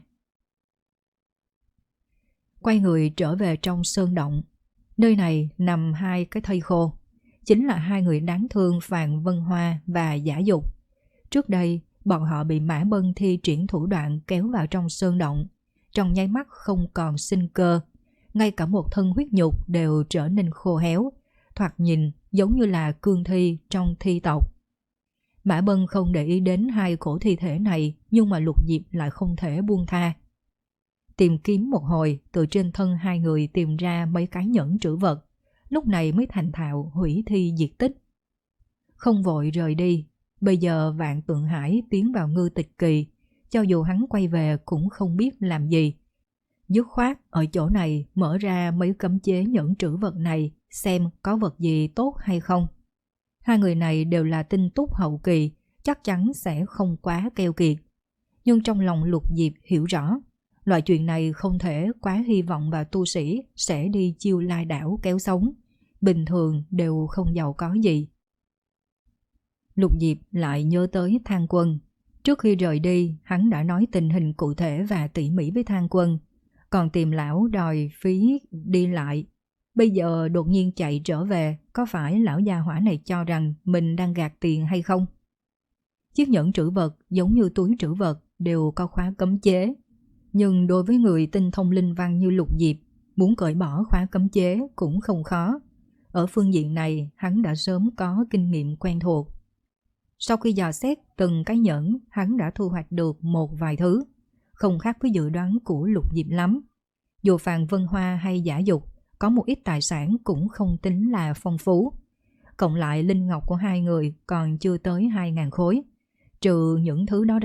Quay người trở về trong sơn động, nơi này nằm hai cái thây khô, chính là hai người đáng thương Phàn Vân Hoa và Giả Dục. Trước đây, bọn họ bị Mã Bân thi triển thủ đoạn kéo vào trong sơn động, trong nháy mắt không còn sinh cơ, ngay cả một thân huyết nhục đều trở nên khô héo, thoạt nhìn giống như là cương thi trong thi tộc. Mã Bân không để ý đến hai cổ thi thể này, nhưng mà Lục Diệp lại không thể buông tha. Tìm kiếm một hồi, từ trên thân hai người tìm ra mấy cái nhẫn trữ vật, lúc này mới thành thạo hủy thi diệt tích. Không vội rời đi, bây giờ Vạn Tượng Hải tiến vào ngư tịch kỳ, cho dù hắn quay về cũng không biết làm gì. Dứt khoát ở chỗ này mở ra mấy cấm chế nhẫn trữ vật này, xem có vật gì tốt hay không. Hai người này đều là tinh túc hậu kỳ, chắc chắn sẽ không quá keo kiệt. Nhưng trong lòng Lục Diệp hiểu rõ, loại chuyện này không thể quá hy vọng vào tu sĩ sẽ đi chiêu lai đảo kéo sống, bình thường đều không giàu có gì. Lục Diệp lại nhớ tới Thang Quân. Trước khi rời đi, hắn đã nói tình hình cụ thể và tỉ mỉ với Thang Quân, còn tìm lão đòi phí đi lại. Bây giờ đột nhiên chạy trở về, có phải lão gia hỏa này cho rằng mình đang gạt tiền hay không? Chiếc nhẫn trữ vật giống như túi trữ vật đều có khóa cấm chế. Nhưng đối với người tinh thông linh văn như Lục Diệp, muốn cởi bỏ khóa cấm chế cũng không khó. Ở phương diện này, hắn đã sớm có kinh nghiệm quen thuộc. Sau khi dò xét từng cái nhẫn, hắn đã thu hoạch được một vài thứ, không khác với dự đoán của Lục Diệp lắm. Dù Phàn Vân Hoa hay Giả Dục có một ít tài sản cũng không tính là phong phú. Cộng lại linh ngọc của hai người còn chưa tới hai ngàn khối. Trừ những thứ đó ra,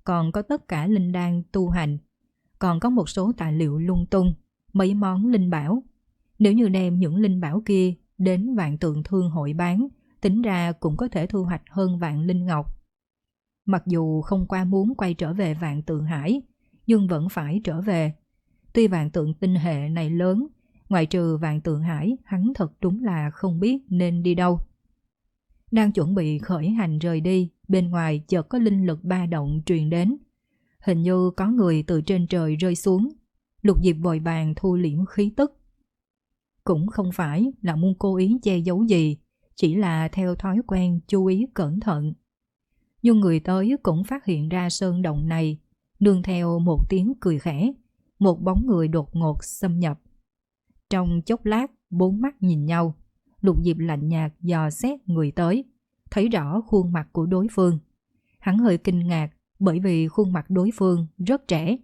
còn có tất cả linh đan tu hành, còn có một số tài liệu lung tung, mấy món linh bảo. Nếu như đem những linh bảo kia đến Vạn Tượng Thương hội bán, tính ra cũng có thể thu hoạch hơn vạn linh ngọc. Mặc dù không qua muốn quay trở về Vạn Tượng Hải, nhưng vẫn phải trở về. Tuy Vạn Tượng tinh hệ này lớn, ngoại trừ Vạn Tượng Hải, hắn thật đúng là không biết nên đi đâu. Đang chuẩn bị khởi hành rời đi, bên ngoài chợt có linh lực ba động truyền đến. Hình như có người từ trên trời rơi xuống. Lục Diệp vội vàng thu liễm khí tức. Cũng không phải là muốn cố ý che giấu gì, chỉ là theo thói quen chú ý cẩn thận. Nhưng người tới cũng phát hiện ra sơn động này, nương theo một tiếng cười khẽ, một bóng người đột ngột xâm nhập. Trong chốc lát, bốn mắt nhìn nhau, Lục Diệp lạnh nhạt dò xét người tới, thấy rõ khuôn mặt của đối phương. Hắn hơi kinh ngạc bởi vì khuôn mặt đối phương rất trẻ.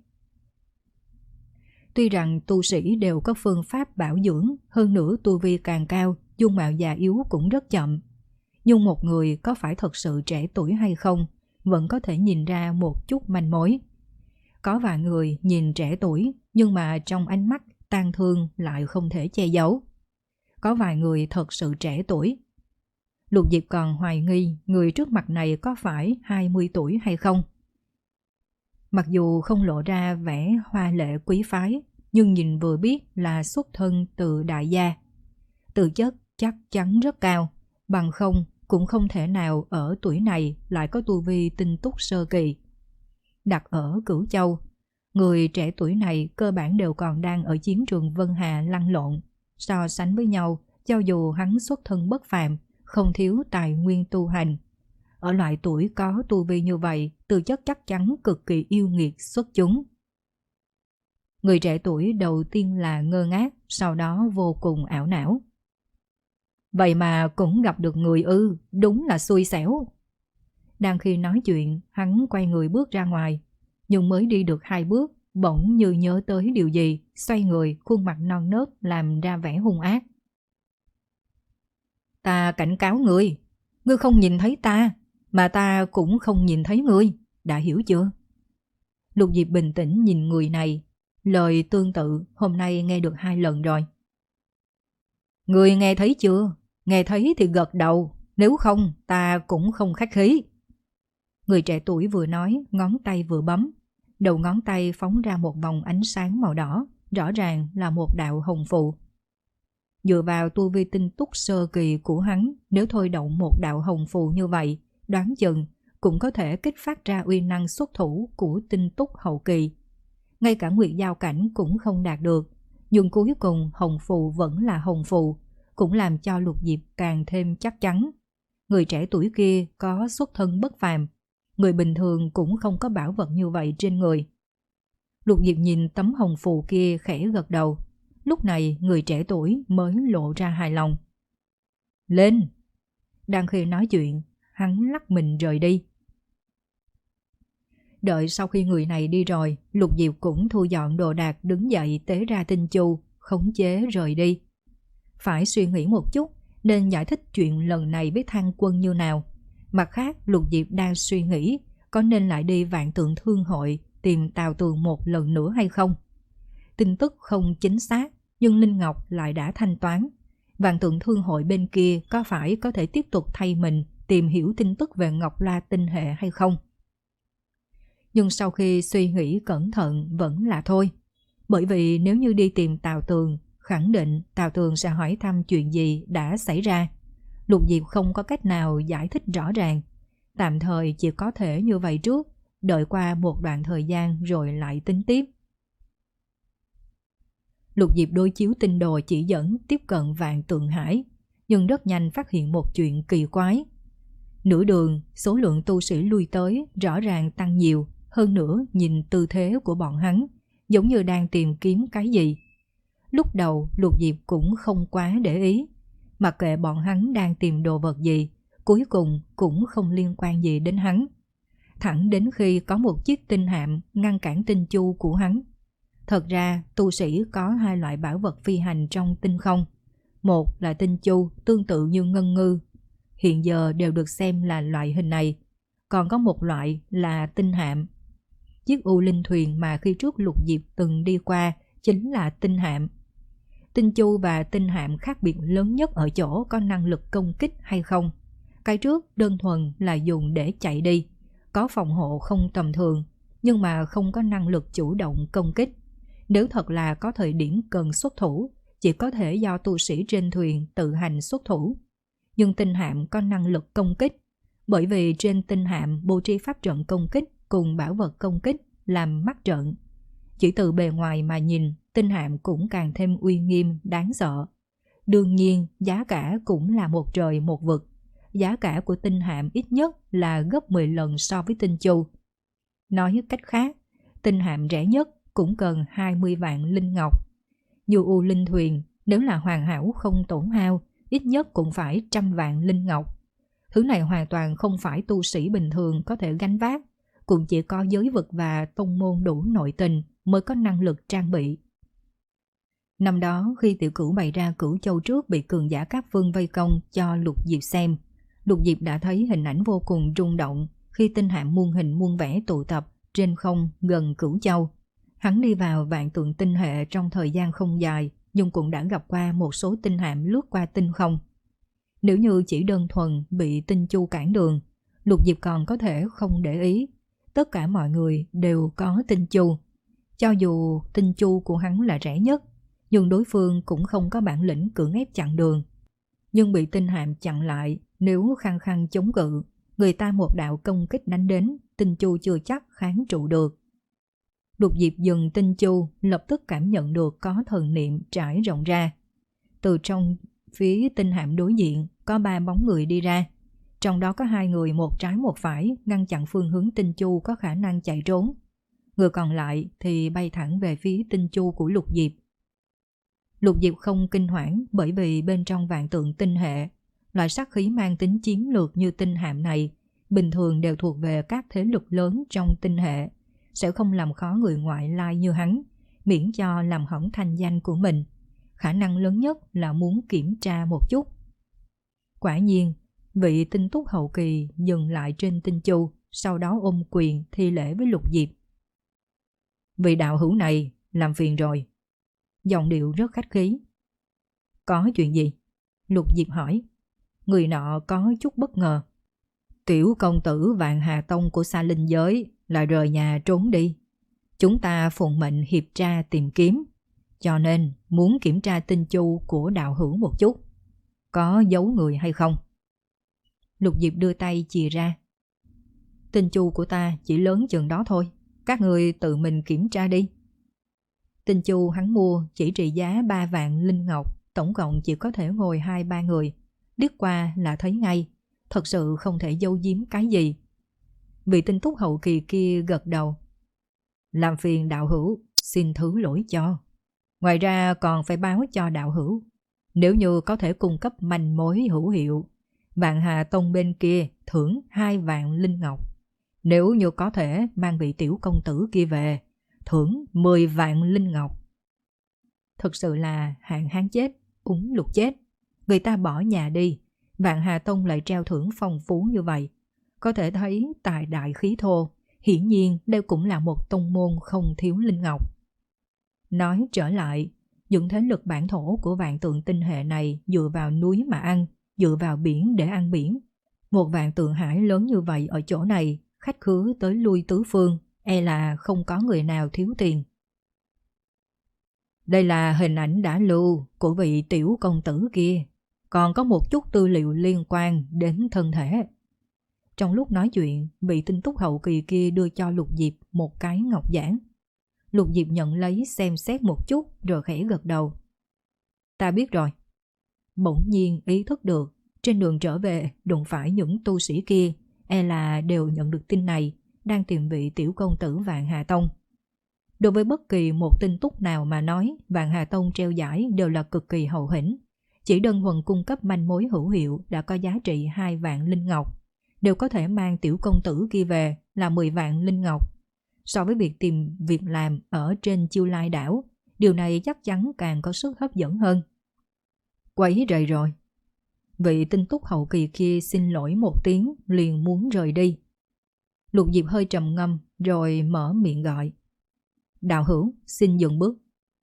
Tuy rằng tu sĩ đều có phương pháp bảo dưỡng, hơn nữa tu vi càng cao, dung mạo già yếu cũng rất chậm. Nhưng một người có phải thật sự trẻ tuổi hay không, vẫn có thể nhìn ra một chút manh mối. Có vài người nhìn trẻ tuổi, nhưng mà trong ánh mắt tang thương lại không thể che giấu. Có vài người thật sự trẻ tuổi. Lục Diệp còn hoài nghi người trước mặt này có phải hai mươi tuổi hay không. Mặc dù không lộ ra vẻ hoa lệ quý phái, nhưng nhìn vừa biết là xuất thân từ đại gia. Tư chất chắc chắn rất cao, bằng không cũng không thể nào ở tuổi này lại có tu vi tinh túc sơ kỳ. Đặt ở Cửu Châu, người trẻ tuổi này cơ bản đều còn đang ở chiến trường Vân Hà lăn lộn. So sánh với nhau, cho dù hắn xuất thân bất phàm, không thiếu tài nguyên tu hành, ở loại tuổi có tu vi như vậy, tư chất chắc chắn cực kỳ yêu nghiệt xuất chúng. Người trẻ tuổi đầu tiên là ngơ ngác, sau đó vô cùng ảo não. Vậy mà cũng gặp được người ư, đúng là xui xẻo. Đang khi nói chuyện, hắn quay người bước ra ngoài, nhưng mới đi được hai bước, bỗng như nhớ tới điều gì, xoay người, khuôn mặt non nớt làm ra vẻ hung ác. Ta cảnh cáo ngươi, ngươi không nhìn thấy ta, mà ta cũng không nhìn thấy ngươi, đã hiểu chưa? Lục Diệp bình tĩnh nhìn người này, lời tương tự hôm nay nghe được hai lần rồi. Ngươi nghe thấy chưa? Nghe thấy thì gật đầu, nếu không ta cũng không khách khí. Người trẻ tuổi vừa nói, ngón tay vừa bấm. Đầu ngón tay phóng ra một vòng ánh sáng màu đỏ, rõ ràng là một đạo hồng phù. Dựa vào tu vi tinh túc sơ kỳ của hắn, nếu thôi động một đạo hồng phù như vậy, đoán chừng cũng có thể kích phát ra uy năng xuất thủ của tinh túc hậu kỳ. Ngay cả nguyệt giao cảnh cũng không đạt được, nhưng cuối cùng hồng phù vẫn là hồng phù, cũng làm cho Lục Diệp càng thêm chắc chắn. Người trẻ tuổi kia có xuất thân bất phàm, người bình thường cũng không có bảo vật như vậy trên người. Lục Diệp nhìn tấm hồng phù kia khẽ gật đầu. Lúc này người trẻ tuổi mới lộ ra hài lòng. Lên! Đang khi nói chuyện, hắn lắc mình rời đi. Đợi sau khi người này đi rồi, Lục Diệp cũng thu dọn đồ đạc đứng dậy tế ra tinh chu, khống chế rời đi. Phải suy nghĩ một chút nên giải thích chuyện lần này với Thang Quân như nào. Mặt khác, Lục Diệp đang suy nghĩ có nên lại đi Vạn Tượng Thương hội tìm Tào Tường một lần nữa hay không. Tin tức không chính xác, nhưng Linh Ngọc lại đã thanh toán. Vạn Tượng Thương hội bên kia có phải có thể tiếp tục thay mình tìm hiểu tin tức về Ngọc La tinh hệ hay không? Nhưng sau khi suy nghĩ cẩn thận vẫn là thôi. Bởi vì nếu như đi tìm Tào Tường, khẳng định Tào Tường sẽ hỏi thăm chuyện gì đã xảy ra. Lục Diệp không có cách nào giải thích rõ ràng. Tạm thời chỉ có thể như vậy trước, đợi qua một đoạn thời gian rồi lại tính tiếp. Lục Diệp đối chiếu tinh đồ chỉ dẫn tiếp cận Vạn Tượng Hải, nhưng rất nhanh phát hiện một chuyện kỳ quái. Nửa đường, số lượng tu sĩ lui tới rõ ràng tăng nhiều, hơn nữa nhìn tư thế của bọn hắn, giống như đang tìm kiếm cái gì. Lúc đầu Lục Diệp cũng không quá để ý, mặc kệ bọn hắn đang tìm đồ vật gì, cuối cùng cũng không liên quan gì đến hắn. Thẳng đến khi có một chiếc tinh hạm ngăn cản tinh chu của hắn. Thật ra tu sĩ có hai loại bảo vật phi hành trong tinh không. Một là tinh chu tương tự như ngân ngư, hiện giờ đều được xem là loại hình này. Còn có một loại là tinh hạm, chiếc U Linh thuyền mà khi trước Lục Diệp từng đi qua chính là tinh hạm. Tinh chu và tinh hạm khác biệt lớn nhất ở chỗ có năng lực công kích hay không. Cái trước đơn thuần là dùng để chạy đi, có phòng hộ không tầm thường, nhưng mà không có năng lực chủ động công kích. Nếu thật là có thời điểm cần xuất thủ, chỉ có thể do tu sĩ trên thuyền tự hành xuất thủ. Nhưng tinh hạm có năng lực công kích, bởi vì trên tinh hạm bố trí pháp trận công kích cùng bảo vật công kích làm mắt trận. Chỉ từ bề ngoài mà nhìn, tinh hạm cũng càng thêm uy nghiêm, đáng sợ. Đương nhiên, giá cả cũng là một trời một vực. Giá cả của tinh hạm ít nhất là gấp mười lần so với tinh chu. Nói cách khác, tinh hạm rẻ nhất cũng cần hai mươi vạn linh ngọc. Dù U Linh thuyền, nếu là hoàn hảo không tổn hao, ít nhất cũng phải trăm vạn linh ngọc. Thứ này hoàn toàn không phải tu sĩ bình thường có thể gánh vác, cũng chỉ có giới vực và tông môn đủ nội tình mới có năng lực trang bị. Năm đó khi Tiểu Cửu bày ra Cửu Châu trước bị cường giả các phương vây công cho Lục Diệp xem, Lục Diệp đã thấy hình ảnh vô cùng rung động khi tinh hạm muôn hình muôn vẻ tụ tập trên không gần Cửu Châu. Hắn đi vào vạn tượng tinh hệ trong thời gian không dài, nhưng cũng đã gặp qua một số tinh hạm lướt qua tinh không. Nếu như chỉ đơn thuần bị tinh chu cản đường, Lục Diệp còn có thể không để ý. Tất cả mọi người đều có tinh chu. Cho dù tinh chu của hắn là rẻ nhất, nhưng đối phương cũng không có bản lĩnh cưỡng ép chặn đường. Nhưng bị tinh hạm chặn lại, nếu khăng khăng chống cự, người ta một đạo công kích đánh đến, tinh chu chưa chắc kháng trụ được. Lục Diệp dừng tinh chu, lập tức cảm nhận được có thần niệm trải rộng ra. Từ trong phía tinh hạm đối diện có ba bóng người đi ra. Trong đó có hai người một trái một phải ngăn chặn phương hướng tinh chu có khả năng chạy trốn. Người còn lại thì bay thẳng về phía tinh chu của Lục Diệp. Lục Diệp không kinh hoảng bởi vì bên trong vạn tượng tinh hệ, loại sát khí mang tính chiến lược như tinh hạm này bình thường đều thuộc về các thế lực lớn trong tinh hệ, sẽ không làm khó người ngoại lai như hắn, miễn cho làm hỏng thanh danh của mình. Khả năng lớn nhất là muốn kiểm tra một chút. Quả nhiên, vị tinh túc hậu kỳ dừng lại trên tinh chu, sau đó ôm quyền thi lễ với Lục Diệp. Vị đạo hữu này làm phiền rồi. Giọng điệu rất khách khí. Có chuyện gì? Lục Diệp hỏi. Người nọ có chút bất ngờ. Tiểu công tử Vạn Hà Tông của Sa Linh giới lại rời nhà trốn đi. Chúng ta phụng mệnh hiệp tra tìm kiếm, cho nên muốn kiểm tra tinh chu của đạo hữu một chút. Có giấu người hay không? Lục Diệp đưa tay chìa ra. Tinh chu của ta chỉ lớn chừng đó thôi, các người tự mình kiểm tra đi. Tinh chu hắn mua chỉ trị giá ba vạn linh ngọc, tổng cộng chỉ có thể ngồi hai ba người. Liếc qua là thấy ngay, thật sự không thể giấu giếm cái gì. Vị tinh túc hậu kỳ kia gật đầu. Làm phiền đạo hữu, xin thứ lỗi cho. Ngoài ra còn phải báo cho đạo hữu, nếu như có thể cung cấp manh mối hữu hiệu, Vạn Hà Tông bên kia thưởng hai vạn linh ngọc. Nếu như có thể mang vị tiểu công tử kia về, thưởng mười vạn linh ngọc. Thực sự là hạn hán chết, úng lục chết. Người ta bỏ nhà đi, Vạn Hà Tông lại treo thưởng phong phú như vậy. Có thể thấy tài đại khí thô, hiển nhiên đây cũng là một tông môn không thiếu linh ngọc. Nói trở lại, những thế lực bản thổ của vạn tượng tinh hệ này dựa vào núi mà ăn, dựa vào biển để ăn biển. Một vạn tượng hải lớn như vậy ở chỗ này, khách khứa tới lui tứ phương, e là không có người nào thiếu tiền. Đây là hình ảnh đã lưu của vị tiểu công tử kia, còn có một chút tư liệu liên quan đến thân thể. Trong lúc nói chuyện, vị tinh túc hậu kỳ kia đưa cho Lục Diệp một cái ngọc giản. Lục Diệp nhận lấy xem xét một chút rồi khẽ gật đầu. Ta biết rồi. Bỗng nhiên ý thức được, trên đường trở về đụng phải những tu sĩ kia, e là đều nhận được tin này, đang tìm vị tiểu công tử Vạn Hà Tông. Đối với bất kỳ một tinh túc nào mà nói, Vạn Hà Tông treo giải đều là cực kỳ hậu hĩnh. Chỉ đơn thuần cung cấp manh mối hữu hiệu đã có giá trị hai vạn linh ngọc, đều có thể mang tiểu công tử kia về là mười vạn linh ngọc. So với việc tìm việc làm ở trên Chiêu Lai đảo, điều này chắc chắn càng có sức hấp dẫn hơn. Quấy rầy rồi. Vị tinh túc hậu kỳ kia xin lỗi một tiếng liền muốn rời đi. Lục Diệp hơi trầm ngâm rồi mở miệng gọi. Đạo hữu, xin dừng bước.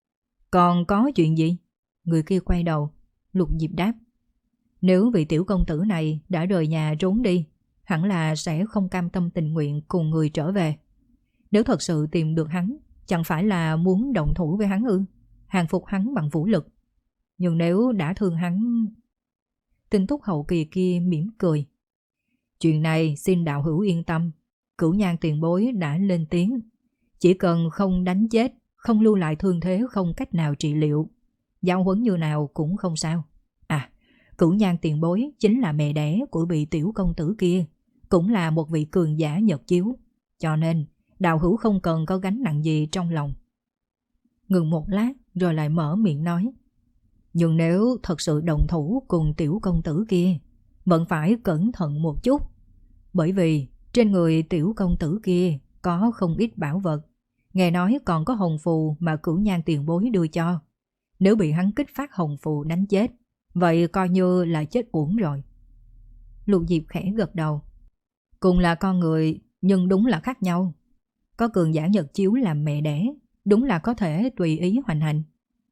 Còn có chuyện gì? Người kia quay đầu. Lục Diệp đáp. Nếu vị tiểu công tử này đã rời nhà trốn đi, hẳn là sẽ không cam tâm tình nguyện cùng người trở về. Nếu thật sự tìm được hắn, chẳng phải là muốn động thủ với hắn ư? Hàng phục hắn bằng vũ lực. Nhưng nếu đã thương hắn... Tinh Túc hậu kỳ kia mỉm cười. Chuyện này xin đạo hữu yên tâm. Cửu Nhan tiền bối đã lên tiếng. Chỉ cần không đánh chết, không lưu lại thương thế không cách nào trị liệu, giáo huấn như nào cũng không sao. À, Cửu Nhan tiền bối chính là mẹ đẻ của vị tiểu công tử kia, cũng là một vị cường giả nhật chiếu. Cho nên, đạo hữu không cần có gánh nặng gì trong lòng. Ngừng một lát rồi lại mở miệng nói. Nhưng nếu thật sự đồng thủ cùng tiểu công tử kia, vẫn phải cẩn thận một chút. Bởi vì trên người tiểu công tử kia có không ít bảo vật. Nghe nói còn có hồng phù mà Cửu Nhan tiền bối đưa cho. Nếu bị hắn kích phát hồng phù đánh chết, vậy coi như là chết uổng rồi. Lục Diệp khẽ gật đầu. Cùng là con người, nhưng đúng là khác nhau. Có cường giả nhật chiếu làm mẹ đẻ, đúng là có thể tùy ý hoành hành.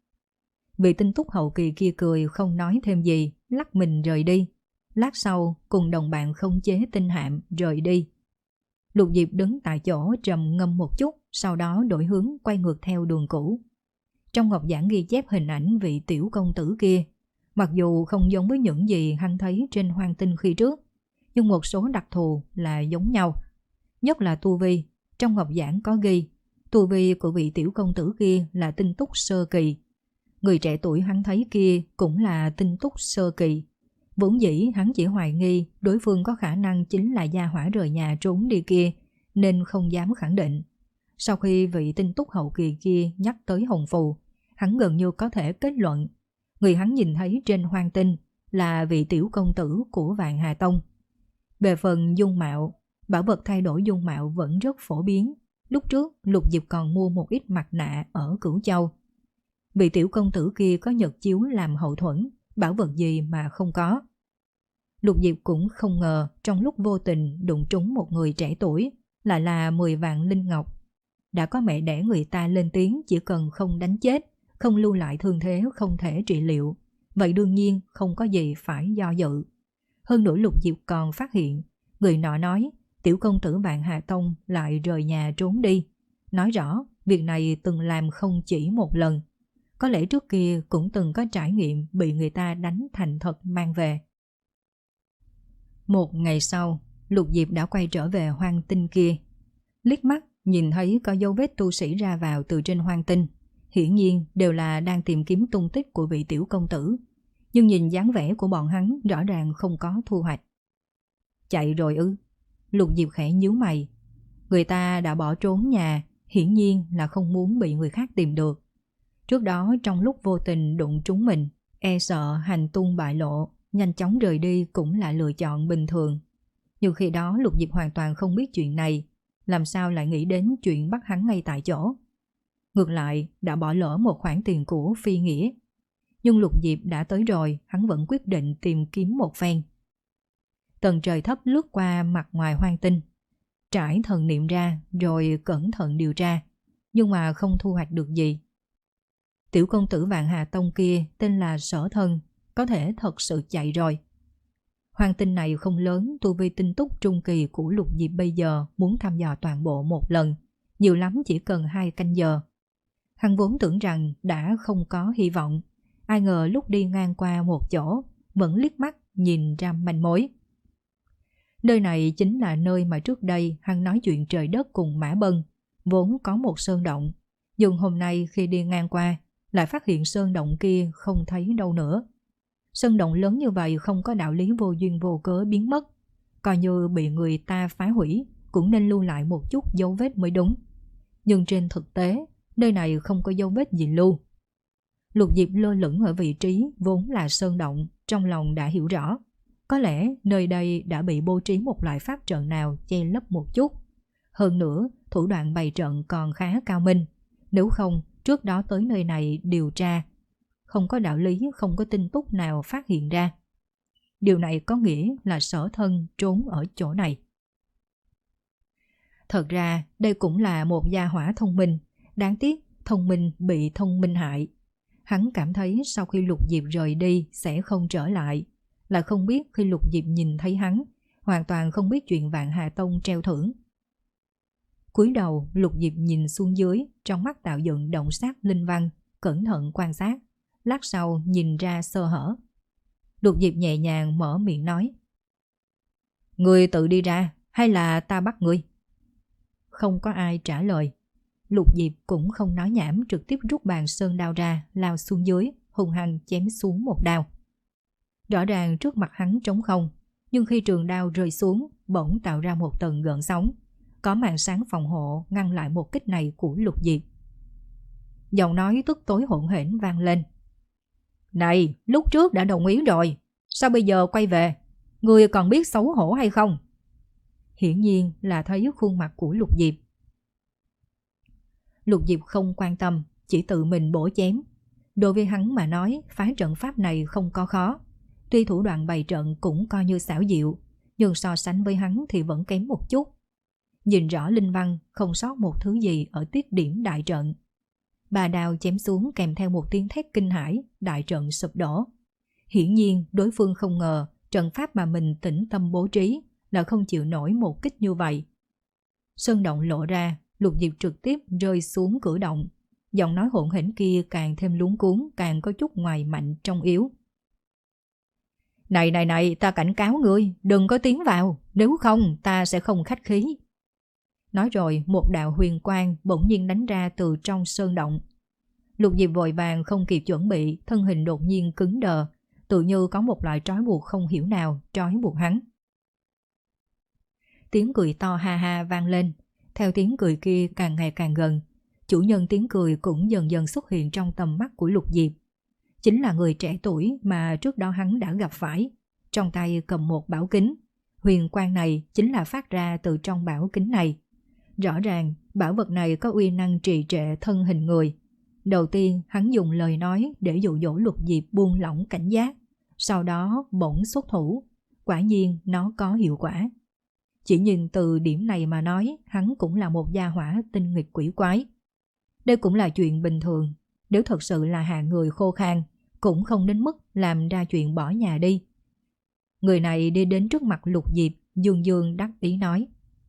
Vị Tinh Túc hậu kỳ kia cười không nói thêm gì, lắc mình rời đi. Lát sau cùng đồng bạn không chế tinh hạm rời đi. Lục Diệp đứng tại chỗ trầm ngâm một chút, sau đó đổi hướng quay ngược theo đường cũ. Trong ngọc giản ghi chép hình ảnh vị tiểu công tử kia, mặc dù không giống với những gì hắn thấy trên Hoang Tinh khi trước, nhưng một số đặc thù là giống nhau. Nhất là tu vi, trong ngọc giản có ghi, tu vi của vị tiểu công tử kia là tinh túc sơ kỳ. Người trẻ tuổi hắn thấy kia cũng là tinh túc sơ kỳ. Vốn dĩ hắn chỉ hoài nghi đối phương có khả năng chính là gia hỏa rời nhà trốn đi kia, nên không dám khẳng định. Sau khi vị tinh túc hậu kỳ kia nhắc tới hồng phù, hắn gần như có thể kết luận người hắn nhìn thấy trên Hoang Tinh là vị tiểu công tử của Vạn Hà Tông. Về phần dung mạo, bảo vật thay đổi dung mạo vẫn rất phổ biến. Lúc trước Lục Diệp còn mua một ít mặt nạ ở Cửu Châu. Vị tiểu công tử kia có nhật chiếu làm hậu thuẫn, bảo vật gì mà không có. Lục Diệp cũng không ngờ trong lúc vô tình đụng trúng một người trẻ tuổi, lại là mười vạn linh ngọc. Đã có mẹ đẻ người ta lên tiếng chỉ cần không đánh chết, không lưu lại thương thế không thể trị liệu, vậy đương nhiên không có gì phải do dự. Hơn nữa Lục Diệp còn phát hiện, người nọ nói tiểu công tử Vạn Hà Tông lại rời nhà trốn đi. Nói rõ việc này từng làm không chỉ một lần. Có lẽ trước kia cũng từng có trải nghiệm bị người ta đánh thành thật mang về. Một ngày sau, Lục Diệp đã quay trở về Hoang Tinh kia. Liếc mắt nhìn thấy có dấu vết tu sĩ ra vào từ trên Hoang Tinh. Hiển nhiên đều là đang tìm kiếm tung tích của vị tiểu công tử. Nhưng nhìn dáng vẻ của bọn hắn rõ ràng không có thu hoạch. Chạy rồi ư? Lục Diệp khẽ nhíu mày. Người ta đã bỏ trốn nhà, hiển nhiên là không muốn bị người khác tìm được. Trước đó trong lúc vô tình đụng trúng mình, e sợ hành tung bại lộ, nhanh chóng rời đi cũng là lựa chọn bình thường. Nhưng khi đó Lục Diệp hoàn toàn không biết chuyện này, làm sao lại nghĩ đến chuyện bắt hắn ngay tại chỗ. Ngược lại đã bỏ lỡ một khoản tiền của phi nghĩa. Nhưng Lục Diệp đã tới rồi, hắn vẫn quyết định tìm kiếm một phen. Tầng trời thấp lướt qua mặt ngoài Hoang Tinh, trải thần niệm ra rồi cẩn thận điều tra, nhưng mà không thu hoạch được gì. Tiểu công tử Vạn Hà Tông kia tên là Sở Thân, có thể thật sự chạy rồi. Hoang Tinh này không lớn, tu vi tinh túc trung kỳ của Lục Diệp bây giờ muốn thăm dò toàn bộ một lần, nhiều lắm chỉ cần hai canh giờ. Hắn vốn tưởng rằng đã không có hy vọng, ai ngờ lúc đi ngang qua một chỗ vẫn liếc mắt nhìn ra manh mối. Nơi này chính là nơi mà trước đây hắn nói chuyện trời đất cùng Mã Bân, vốn có một sơn động, nhưng hôm nay khi đi ngang qua lại phát hiện sơn động kia không thấy đâu nữa. Sơn động lớn như vậy không có đạo lý vô duyên vô cớ biến mất, coi như bị người ta phá hủy cũng nên lưu lại một chút dấu vết mới đúng. Nhưng trên thực tế nơi này không có dấu vết gì lưu. Lục Diệp lơ lửng ở vị trí vốn là sơn động, trong lòng đã hiểu rõ, có lẽ nơi đây đã bị bố trí một loại pháp trận nào che lấp một chút. Hơn nữa thủ đoạn bày trận còn khá cao minh, nếu không trước đó tới nơi này điều tra, không có đạo lý không có tin tức nào phát hiện ra. Điều này có nghĩa là Sở Thân trốn ở chỗ này. Thật ra đây cũng là một gia hỏa thông minh, đáng tiếc thông minh bị thông minh hại. Hắn cảm thấy sau khi Lục Diệp rời đi sẽ không trở lại, là không biết khi Lục Diệp nhìn thấy hắn, hoàn toàn không biết chuyện Vạn Hà Tông treo thưởng. Cúi đầu, Lục Diệp nhìn xuống dưới, trong mắt tạo dựng động sát linh văn, cẩn thận quan sát, lát sau nhìn ra sơ hở. Lục Diệp nhẹ nhàng mở miệng nói: "Ngươi tự đi ra hay là ta bắt ngươi?" Không có ai trả lời. Lục Diệp cũng không nói nhảm, trực tiếp rút bàn sơn đao ra, lao xuống dưới, hung hăng chém xuống một đao. Rõ ràng trước mặt hắn trống không, nhưng khi trường đao rơi xuống, bỗng tạo ra một tầng gợn sóng, có màn sáng phòng hộ ngăn lại một kích này của Lục Diệp. Giọng nói tức tối hỗn hển vang lên: "Này, lúc trước đã đồng ý rồi, sao bây giờ quay về? Ngươi còn biết xấu hổ hay không?" Hiển nhiên là thấy khuôn mặt của Lục Diệp. Lục Diệp không quan tâm, chỉ tự mình bổ chém. Đối với hắn mà nói, phá trận pháp này không có khó. Tuy thủ đoạn bày trận cũng coi như xảo diệu, nhưng so sánh với hắn thì vẫn kém một chút. Nhìn rõ linh văn, không sót một thứ gì ở tiết điểm đại trận. Bà đao chém xuống kèm theo một tiếng thét kinh hãi, đại trận sụp đổ. Hiển nhiên đối phương không ngờ trận pháp mà mình tĩnh tâm bố trí là không chịu nổi một kích như vậy. Sơn động lộ ra, Lục Diệp trực tiếp rơi xuống cửa động. Giọng nói hỗn hển kia càng thêm luống cuống, càng có chút ngoài mạnh trong yếu. "Này này này, ta cảnh cáo ngươi, đừng có tiến vào, nếu không ta sẽ không khách khí." Nói rồi một đạo huyền quang bỗng nhiên đánh ra từ trong sơn động. Lục Diệp vội vàng không kịp chuẩn bị, thân hình đột nhiên cứng đờ, tự như có một loại trói buộc không hiểu nào trói buộc hắn. Tiếng cười to ha ha vang lên, theo tiếng cười kia càng ngày càng gần, chủ nhân tiếng cười cũng dần dần xuất hiện trong tầm mắt của Lục Diệp. Chính là người trẻ tuổi mà trước đó hắn đã gặp phải, trong tay cầm một bảo kính. Huyền quang này chính là phát ra từ trong bảo kính này. Rõ ràng bảo vật này có uy năng trì trệ thân hình người. Đầu tiên hắn dùng lời nói để dụ dỗ Lục Diệp buông lỏng cảnh giác, sau đó bỗng xuất thủ. Quả nhiên nó có hiệu quả. Chỉ nhìn từ điểm này mà nói, hắn cũng là một gia hỏa tinh nghịch quỷ quái. Đây cũng là chuyện bình thường, nếu thật sự là hạng người khô khan, cũng không đến mức làm ra chuyện bỏ nhà đi. Người này đi đến trước mặt Lục Diệp, dương dương đắc ý nói: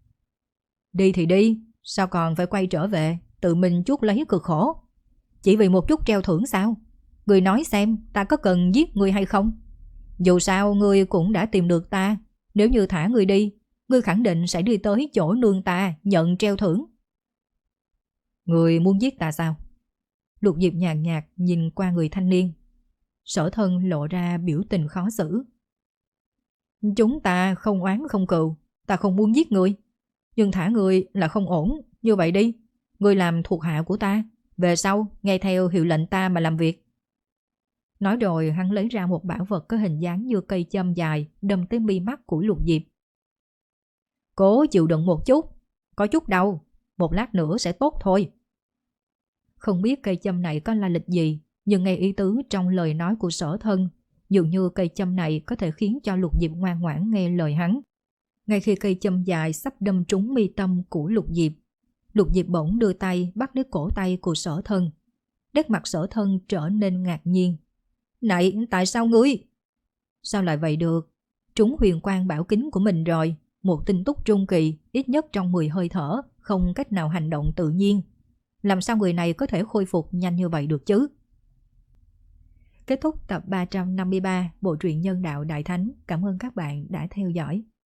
"Đi thì đi, sao còn phải quay trở về, tự mình chuốc lấy cực khổ. Chỉ vì một chút treo thưởng sao? Người nói xem, ta có cần giết người hay không? Dù sao ngươi cũng đã tìm được ta, nếu như thả ngươi đi, ngươi khẳng định sẽ đi tới chỗ nương ta nhận treo thưởng." "Ngươi muốn giết ta sao?" Lục Diệp nhàn nhạt nhìn qua người thanh niên. Sở Thân lộ ra biểu tình khó xử. "Chúng ta không oán không cừu, ta không muốn giết ngươi. Nhưng thả ngươi là không ổn, như vậy đi, ngươi làm thuộc hạ của ta, về sau nghe theo hiệu lệnh ta mà làm việc." Nói rồi hắn lấy ra một bảo vật có hình dáng như cây châm dài, đâm tới mi mắt của Lục Diệp. "Cố chịu đựng một chút, có chút đau, một lát nữa sẽ tốt thôi." Không biết cây châm này có lai lịch gì, nhưng nghe ý tứ trong lời nói của Sở Thân, dường như cây châm này có thể khiến cho Lục Diệp ngoan ngoãn nghe lời hắn. Ngay khi cây châm dài sắp đâm trúng mi tâm của Lục Diệp, Lục Diệp bỗng đưa tay bắt lấy cổ tay của Sở Thân. Nét mặt Sở Thân trở nên ngạc nhiên. "Này, tại sao ngươi?" "Sao lại vậy được? Trúng huyền quang bảo kính của mình rồi, một tinh túc trung kỳ, ít nhất trong mười hơi thở, không cách nào hành động tự nhiên. Làm sao người này có thể khôi phục nhanh như vậy được chứ?" Kết thúc tập ba trăm năm mươi ba bộ truyện Nhân Đạo Đại Thánh. Cảm ơn các bạn đã theo dõi.